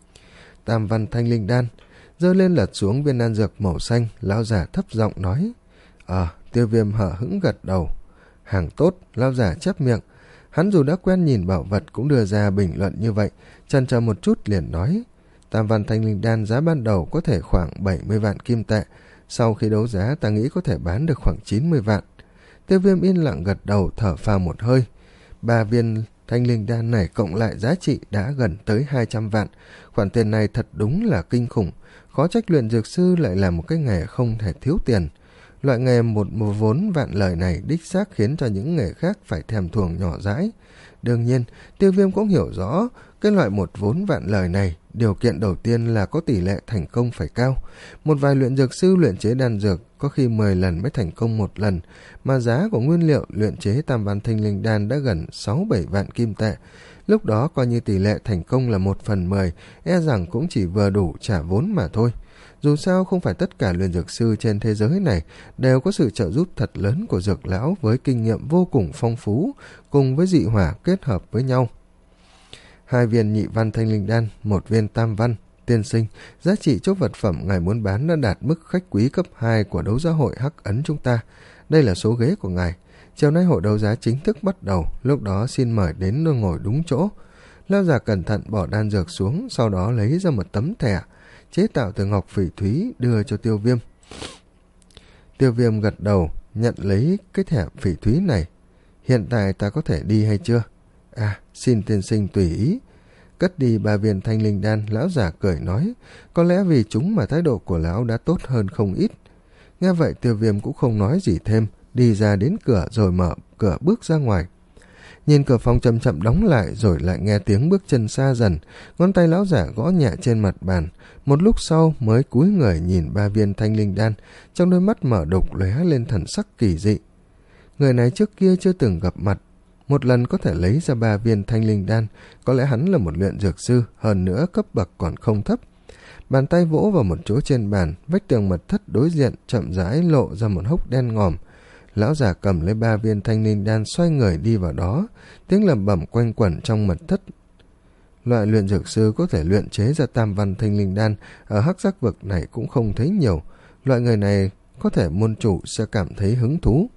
Tam văn thanh linh đan, giơ lên lật xuống viên đan dược màu xanh, lão giả thấp giọng nói. Ờ, Tiêu Viêm hở hững gật đầu. Hàng tốt, lão giả chép miệng. Hắn dù đã quen nhìn bảo vật cũng đưa ra bình luận như vậy, chần chờ một chút liền nói. Tam văn thanh linh đan giá ban đầu có thể khoảng bảy mươi vạn kim tệ, sau khi đấu giá ta nghĩ có thể bán được khoảng chín mươi vạn. Tiêu Viêm yên lặng gật đầu, thở phào một hơi. Ba viên thanh linh đan này cộng lại giá trị đã gần tới hai trăm vạn. Khoản tiền này thật đúng là kinh khủng. Khó trách luyện dược sư lại là một cái nghề không thể thiếu tiền. Loại nghề một, một vốn vạn lời này đích xác khiến cho những nghề khác phải thèm thuồng nhỏ dãi. Đương nhiên, Tiêu Viêm cũng hiểu rõ, Cái loại một vốn vạn lời này, điều kiện đầu tiên là có tỷ lệ thành công phải cao. Một vài luyện dược sư luyện chế đan dược có khi mười lần mới thành công một lần, mà giá của nguyên liệu luyện chế tam văn thanh linh đan đã gần sáu bảy vạn kim tệ. Lúc đó coi như tỷ lệ thành công là một phần mười, e rằng cũng chỉ vừa đủ trả vốn mà thôi. Dù sao không phải tất cả luyện dược sư trên thế giới này đều có sự trợ giúp thật lớn của dược lão với kinh nghiệm vô cùng phong phú, cùng với dị hỏa kết hợp với nhau. Hai viên nhị văn thanh linh đan, một viên tam văn. Tiên sinh, giá trị chốt vật phẩm ngài muốn bán đã đạt mức khách quý cấp hai của đấu giá hội Hắc Ấn chúng ta. Đây là số ghế của ngài. Chiều nay hội đấu giá chính thức bắt đầu, lúc đó xin mời đến nơi ngồi đúng chỗ. Lão già cẩn thận bỏ đan dược xuống, sau đó lấy ra một tấm thẻ chế tạo từ ngọc phỉ thúy đưa cho Tiêu Viêm. Tiêu Viêm gật đầu, nhận lấy cái thẻ phỉ thúy này. Hiện tại ta có thể đi hay chưa? À, xin tiên sinh tùy ý. Cất đi ba viên thanh linh đan, lão già cười nói, có lẽ vì chúng mà thái độ của lão đã tốt hơn không ít. Nghe vậy Tiêu Viêm cũng không nói gì thêm, đi ra đến cửa rồi mở cửa bước ra ngoài. Nhìn cửa phòng chậm chậm đóng lại rồi lại nghe tiếng bước chân xa dần, ngón tay lão giả gõ nhẹ trên mặt bàn, một lúc sau mới cúi người nhìn ba viên thanh linh đan, trong đôi mắt mở đục lóe lên thần sắc kỳ dị. Người này trước kia chưa từng gặp mặt, một lần có thể lấy ra ba viên thanh linh đan, có lẽ hắn là một luyện dược sư, hơn nữa cấp bậc còn không thấp. Bàn tay vỗ vào một chỗ trên bàn, vách tường mật thất đối diện chậm rãi lộ ra một hốc đen ngòm. Lão già cầm lấy ba viên thanh linh đan xoay người đi vào đó, tiếng lẩm bẩm quanh quẩn trong mật thất. Loại luyện dược sư có thể luyện chế ra tam văn thanh linh đan ở hắc giác vực này cũng không thấy nhiều. Loại người này có thể môn chủ sẽ cảm thấy hứng thú.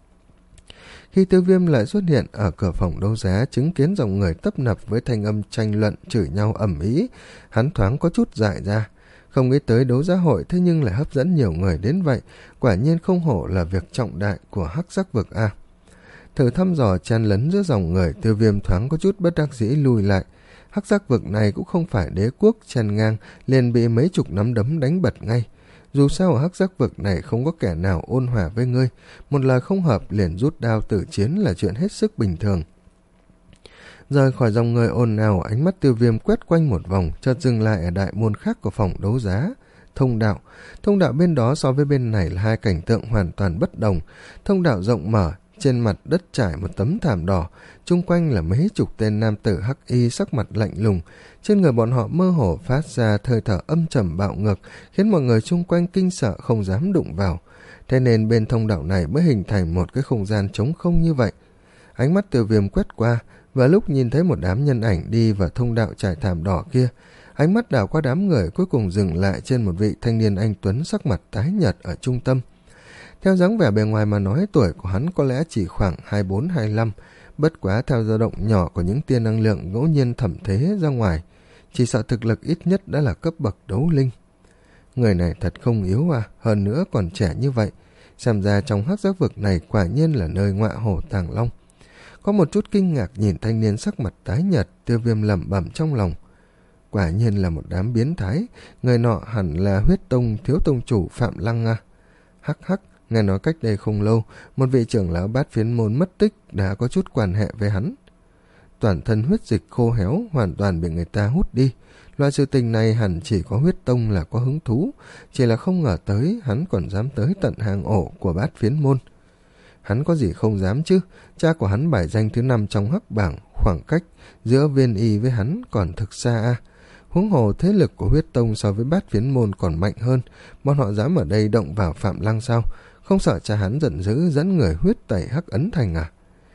Khi Tiêu Viêm lại xuất hiện ở cửa phòng đấu giá, chứng kiến dòng người tấp nập với thanh âm tranh luận chửi nhau ầm ĩ, hắn thoáng có chút dại ra. Không nghĩ tới đấu giá hội thế nhưng lại hấp dẫn nhiều người đến vậy, quả nhiên không hổ là việc trọng đại của hắc giác vực a. Thử thăm dò chen lấn giữa dòng người, Tiêu Viêm thoáng có chút bất đắc dĩ lùi lại. Hắc giác vực này cũng không phải đế quốc chen ngang, liền bị mấy chục nắm đấm đánh bật ngay. Dù sao ở hắc giác vực này không có kẻ nào ôn hòa với ngươi, một lời không hợp liền rút đao tử chiến là chuyện hết sức bình thường. Rời khỏi dòng người ồn ào, ánh mắt Tiêu Viêm quét quanh một vòng, chợt dừng lại ở đại môn khác của phòng đấu giá. Thông đạo. Thông đạo bên đó so với bên này là hai cảnh tượng hoàn toàn bất đồng. Thông đạo rộng mở, trên mặt đất trải một tấm thảm đỏ, chung quanh là mấy chục tên nam tử hắc y sắc mặt lạnh lùng. Trên người bọn họ mơ hồ phát ra hơi thở âm trầm bạo ngược, khiến mọi người chung quanh kinh sợ không dám đụng vào. Thế nên bên thông đạo này mới hình thành một cái không gian trống không như vậy. Ánh mắt Tiêu Viêm quét qua, và lúc nhìn thấy một đám nhân ảnh đi vào thông đạo trải thảm đỏ kia, ánh mắt đảo qua đám người cuối cùng dừng lại trên một vị thanh niên anh tuấn sắc mặt tái nhợt ở trung tâm. Theo dáng vẻ bề ngoài mà nói, tuổi của hắn có lẽ chỉ khoảng hai mươi bốn hai mươi lăm, bất quá theo dao động nhỏ của những tia năng lượng ngẫu nhiên thẩm thế ra ngoài, chỉ sợ thực lực ít nhất đã là cấp bậc đấu linh. Người này thật không yếu à, hơn nữa còn trẻ như vậy, xem ra trong hắc giác vực này quả nhiên là nơi ngọa hổ tàng long. Có một chút kinh ngạc nhìn thanh niên sắc mặt tái nhợt, Tiêu Viêm lẩm bẩm trong lòng. Quả nhiên là một đám biến thái, người nọ hẳn là huyết tông thiếu tông chủ Phạm Lăng à. Hắc hắc, nghe nói cách đây không lâu, một vị trưởng lão bát phiến môn mất tích đã có chút quan hệ với hắn. Toàn thân huyết dịch khô héo, hoàn toàn bị người ta hút đi. Loại sự tình này hẳn chỉ có huyết tông là có hứng thú, chỉ là không ngờ tới hắn còn dám tới tận hang ổ của bát phiến môn. Hắn có gì không dám chứ, cha của hắn bài danh thứ năm trong hắc bảng, khoảng cách giữa viên y với hắn còn thực xa a. Huống hồ thế lực của huyết tông so với bát phiến môn còn mạnh hơn, bọn họ dám ở đây động vào Phạm Lăng sao? Không sợ cha hắn giận dữ dẫn người huyết tẩy Hắc Ấn Thành à?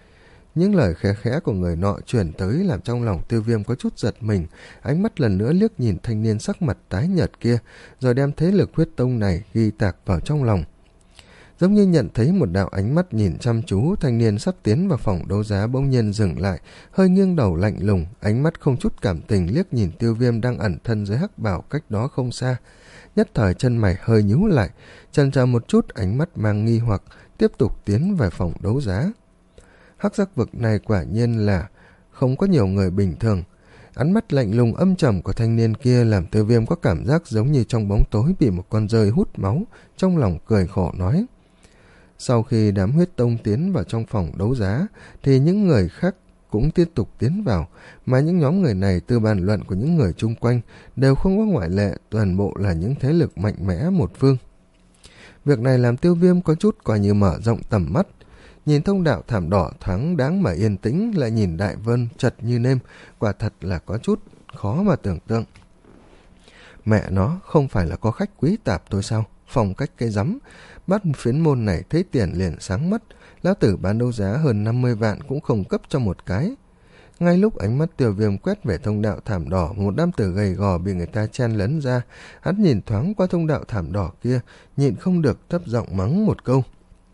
Những lời khẽ khẽ của người nọ truyền tới làm trong lòng Tiêu Viêm có chút giật mình, ánh mắt lần nữa liếc nhìn thanh niên sắc mặt tái nhợt kia, rồi đem thế lực huyết tông này ghi tạc vào trong lòng. Giống như nhận thấy một đạo ánh mắt nhìn chăm chú, thanh niên sắp tiến vào phòng đấu giá bỗng nhiên dừng lại, hơi nghiêng đầu lạnh lùng, ánh mắt không chút cảm tình liếc nhìn Tiêu Viêm đang ẩn thân dưới hắc bảo cách đó không xa. Nhất thời chân mày hơi nhíu lại, chần chờ một chút, ánh mắt mang nghi hoặc, tiếp tục tiến về phòng đấu giá. Hắc giác vực này quả nhiên là không có nhiều người bình thường. Ánh mắt lạnh lùng âm trầm của thanh niên kia làm Tiêu Viêm có cảm giác giống như trong bóng tối bị một con dơi hút máu, trong lòng cười khổ nói. Sau khi đám huyết tông tiến vào trong phòng đấu giá, thì những người khác cũng tiếp tục tiến vào, mà những nhóm người này từ bàn luận của những người chung quanh đều không có ngoại lệ, toàn bộ là những thế lực mạnh mẽ một phương. Việc này làm Tiêu Viêm có chút coi như mở rộng tầm mắt. Nhìn thông đạo thảm đỏ thoáng đáng mà yên tĩnh, lại nhìn Đại Vân chật như nêm, quả thật là có chút khó mà tưởng tượng. Mẹ nó, không phải là có khách quý tạp thôi sao? Phong cách cái rắm, bắt phiến môn này thấy tiền liền sáng mắt, lão tử bán đấu giá hơn năm mươi vạn cũng không cấp cho một cái. Ngay lúc ánh mắt Tiêu Viêm quét về thông đạo thảm đỏ, một nam tử gầy gò bị người ta chen lấn ra, hắn nhìn thoáng qua thông đạo thảm đỏ kia, nhịn không được thấp giọng mắng một câu.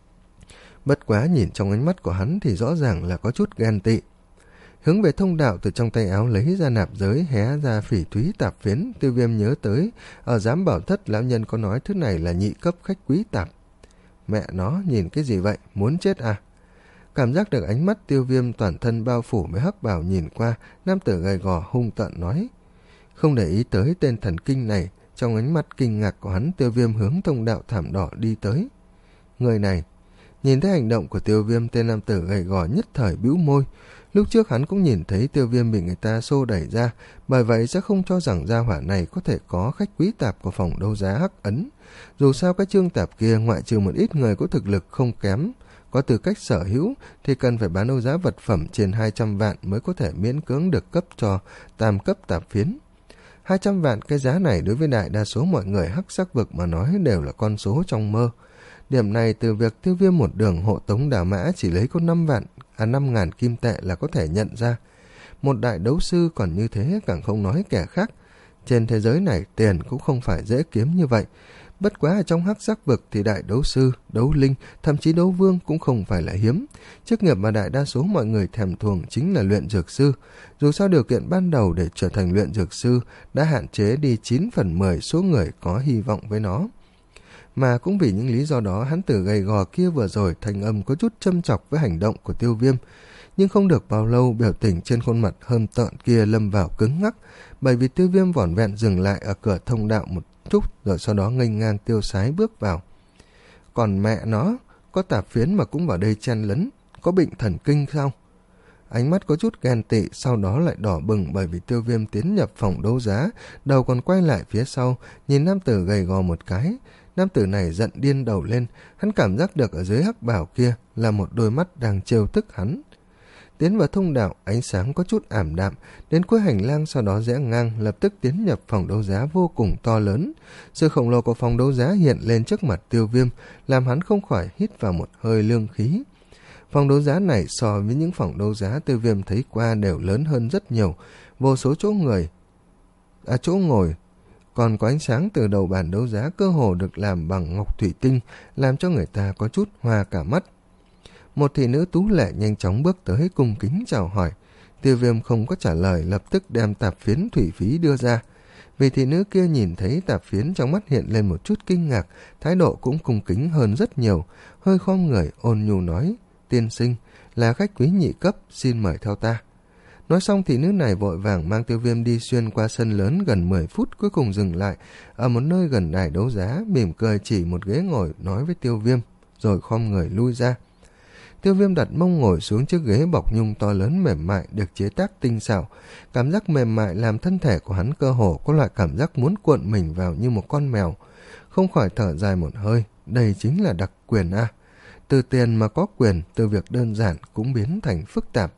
Bất quá nhìn trong ánh mắt của hắn thì rõ ràng là có chút ghen tị. Hướng về thông đạo, từ trong tay áo lấy ra nạp giới, hé ra phỉ thúy tạp phiến. Tiêu Viêm nhớ tới ở Giám Bảo Thất lão nhân có nói thứ này là nhị cấp khách quý tạp. Mẹ nó, nhìn cái gì vậy, muốn chết à? Cảm giác được ánh mắt Tiêu Viêm toàn thân bao phủ với hắc bào nhìn qua, nam tử gầy gò hung tợn nói. Không để ý tới tên thần kinh này, trong ánh mắt kinh ngạc của hắn, Tiêu Viêm hướng thông đạo thảm đỏ đi tới. Người này, nhìn thấy hành động của Tiêu Viêm, tên nam tử gầy gò nhất thời bĩu môi. Lúc trước hắn cũng nhìn thấy Tiêu Viêm bị người ta xô đẩy ra, bởi vậy sẽ không cho rằng gia hỏa này có thể có khách quý tạp của phòng đấu giá Hắc Ấn. Dù sao cái chương tạp kia ngoại trừ một ít người có thực lực không kém, có tư cách sở hữu, thì cần phải bán đấu giá vật phẩm trên hai trăm vạn mới có thể miễn cưỡng được cấp cho tam cấp tạp phiến. hai trăm vạn cái giá này đối với đại đa số mọi người Hắc Sắc Vực mà nói đều là con số trong mơ. Điểm này từ việc Tiêu Viêm một đường hộ tống Đào Mã chỉ lấy có năm vạn, à năm ngàn kim tệ là có thể nhận ra. Một đại đấu sư còn như thế, càng không nói kẻ khác. Trên thế giới này tiền cũng không phải dễ kiếm như vậy. Bất quá ở trong Hắc Sắc Vực thì đại đấu sư, đấu linh, thậm chí đấu vương cũng không phải là hiếm. Chức nghiệp mà đại đa số mọi người thèm thuồng chính là luyện dược sư. Dù sao điều kiện ban đầu để trở thành luyện dược sư đã hạn chế đi chín phần mười số người có hy vọng với nó. Mà cũng vì những lý do đó, hắn tử gầy gò kia vừa rồi thanh âm có chút châm chọc với hành động của Tiêu Viêm. Nhưng không được bao lâu, biểu tình trên khuôn mặt hâm tợn kia lâm vào cứng ngắc, bởi vì Tiêu Viêm vỏn vẹn dừng lại ở cửa thông đạo một chút, rồi sau đó nghênh ngang tiêu sái bước vào. Còn mẹ nó, có tạp phiến mà cũng vào đây chen lấn, có bệnh thần kinh sao? Ánh mắt có chút ghen tị, sau đó lại đỏ bừng bởi vì Tiêu Viêm tiến nhập phòng đấu giá, đầu còn quay lại phía sau, nhìn nam tử gầy gò một cái. Nam tử này giận điên đầu lên, hắn cảm giác được ở dưới hắc bảo kia là một đôi mắt đang trêu tức hắn. Tiến vào thông đạo, ánh sáng có chút ảm đạm, đến cuối hành lang sau đó rẽ ngang, lập tức tiến nhập phòng đấu giá vô cùng to lớn. Sự khổng lồ của phòng đấu giá hiện lên trước mặt Tiêu Viêm, làm hắn không khỏi hít vào một hơi lương khí. Phòng đấu giá này so với những phòng đấu giá Tiêu Viêm thấy qua đều lớn hơn rất nhiều, vô số chỗ người, à chỗ ngồi, còn có ánh sáng từ đầu bàn đấu giá cơ hồ được làm bằng ngọc thủy tinh, làm cho người ta có chút hoa cả mắt. Một thị nữ tú lệ nhanh chóng bước tới cung kính chào hỏi. Tiêu Viêm không có trả lời, lập tức đem tạp phiến thủy phí đưa ra. Vì thị nữ kia nhìn thấy tạp phiến, trong mắt hiện lên một chút kinh ngạc, thái độ cũng cung kính hơn rất nhiều, hơi khom người ôn nhu nói: Tiên sinh, là khách quý nhị cấp, xin mời theo ta. Nói xong thì nữ này vội vàng mang Tiêu Viêm đi xuyên qua sân lớn gần mười phút, cuối cùng dừng lại ở một nơi gần đài đấu giá, mỉm cười chỉ một ghế ngồi nói với Tiêu Viêm, rồi khom người lui ra. Tiêu Viêm đặt mông ngồi xuống chiếc ghế bọc nhung to lớn mềm mại được chế tác tinh xảo. Cảm giác mềm mại làm thân thể của hắn cơ hồ có loại cảm giác muốn cuộn mình vào như một con mèo. Không khỏi thở dài một hơi, đây chính là đặc quyền a. Từ tiền mà có quyền, từ việc đơn giản cũng biến thành phức tạp.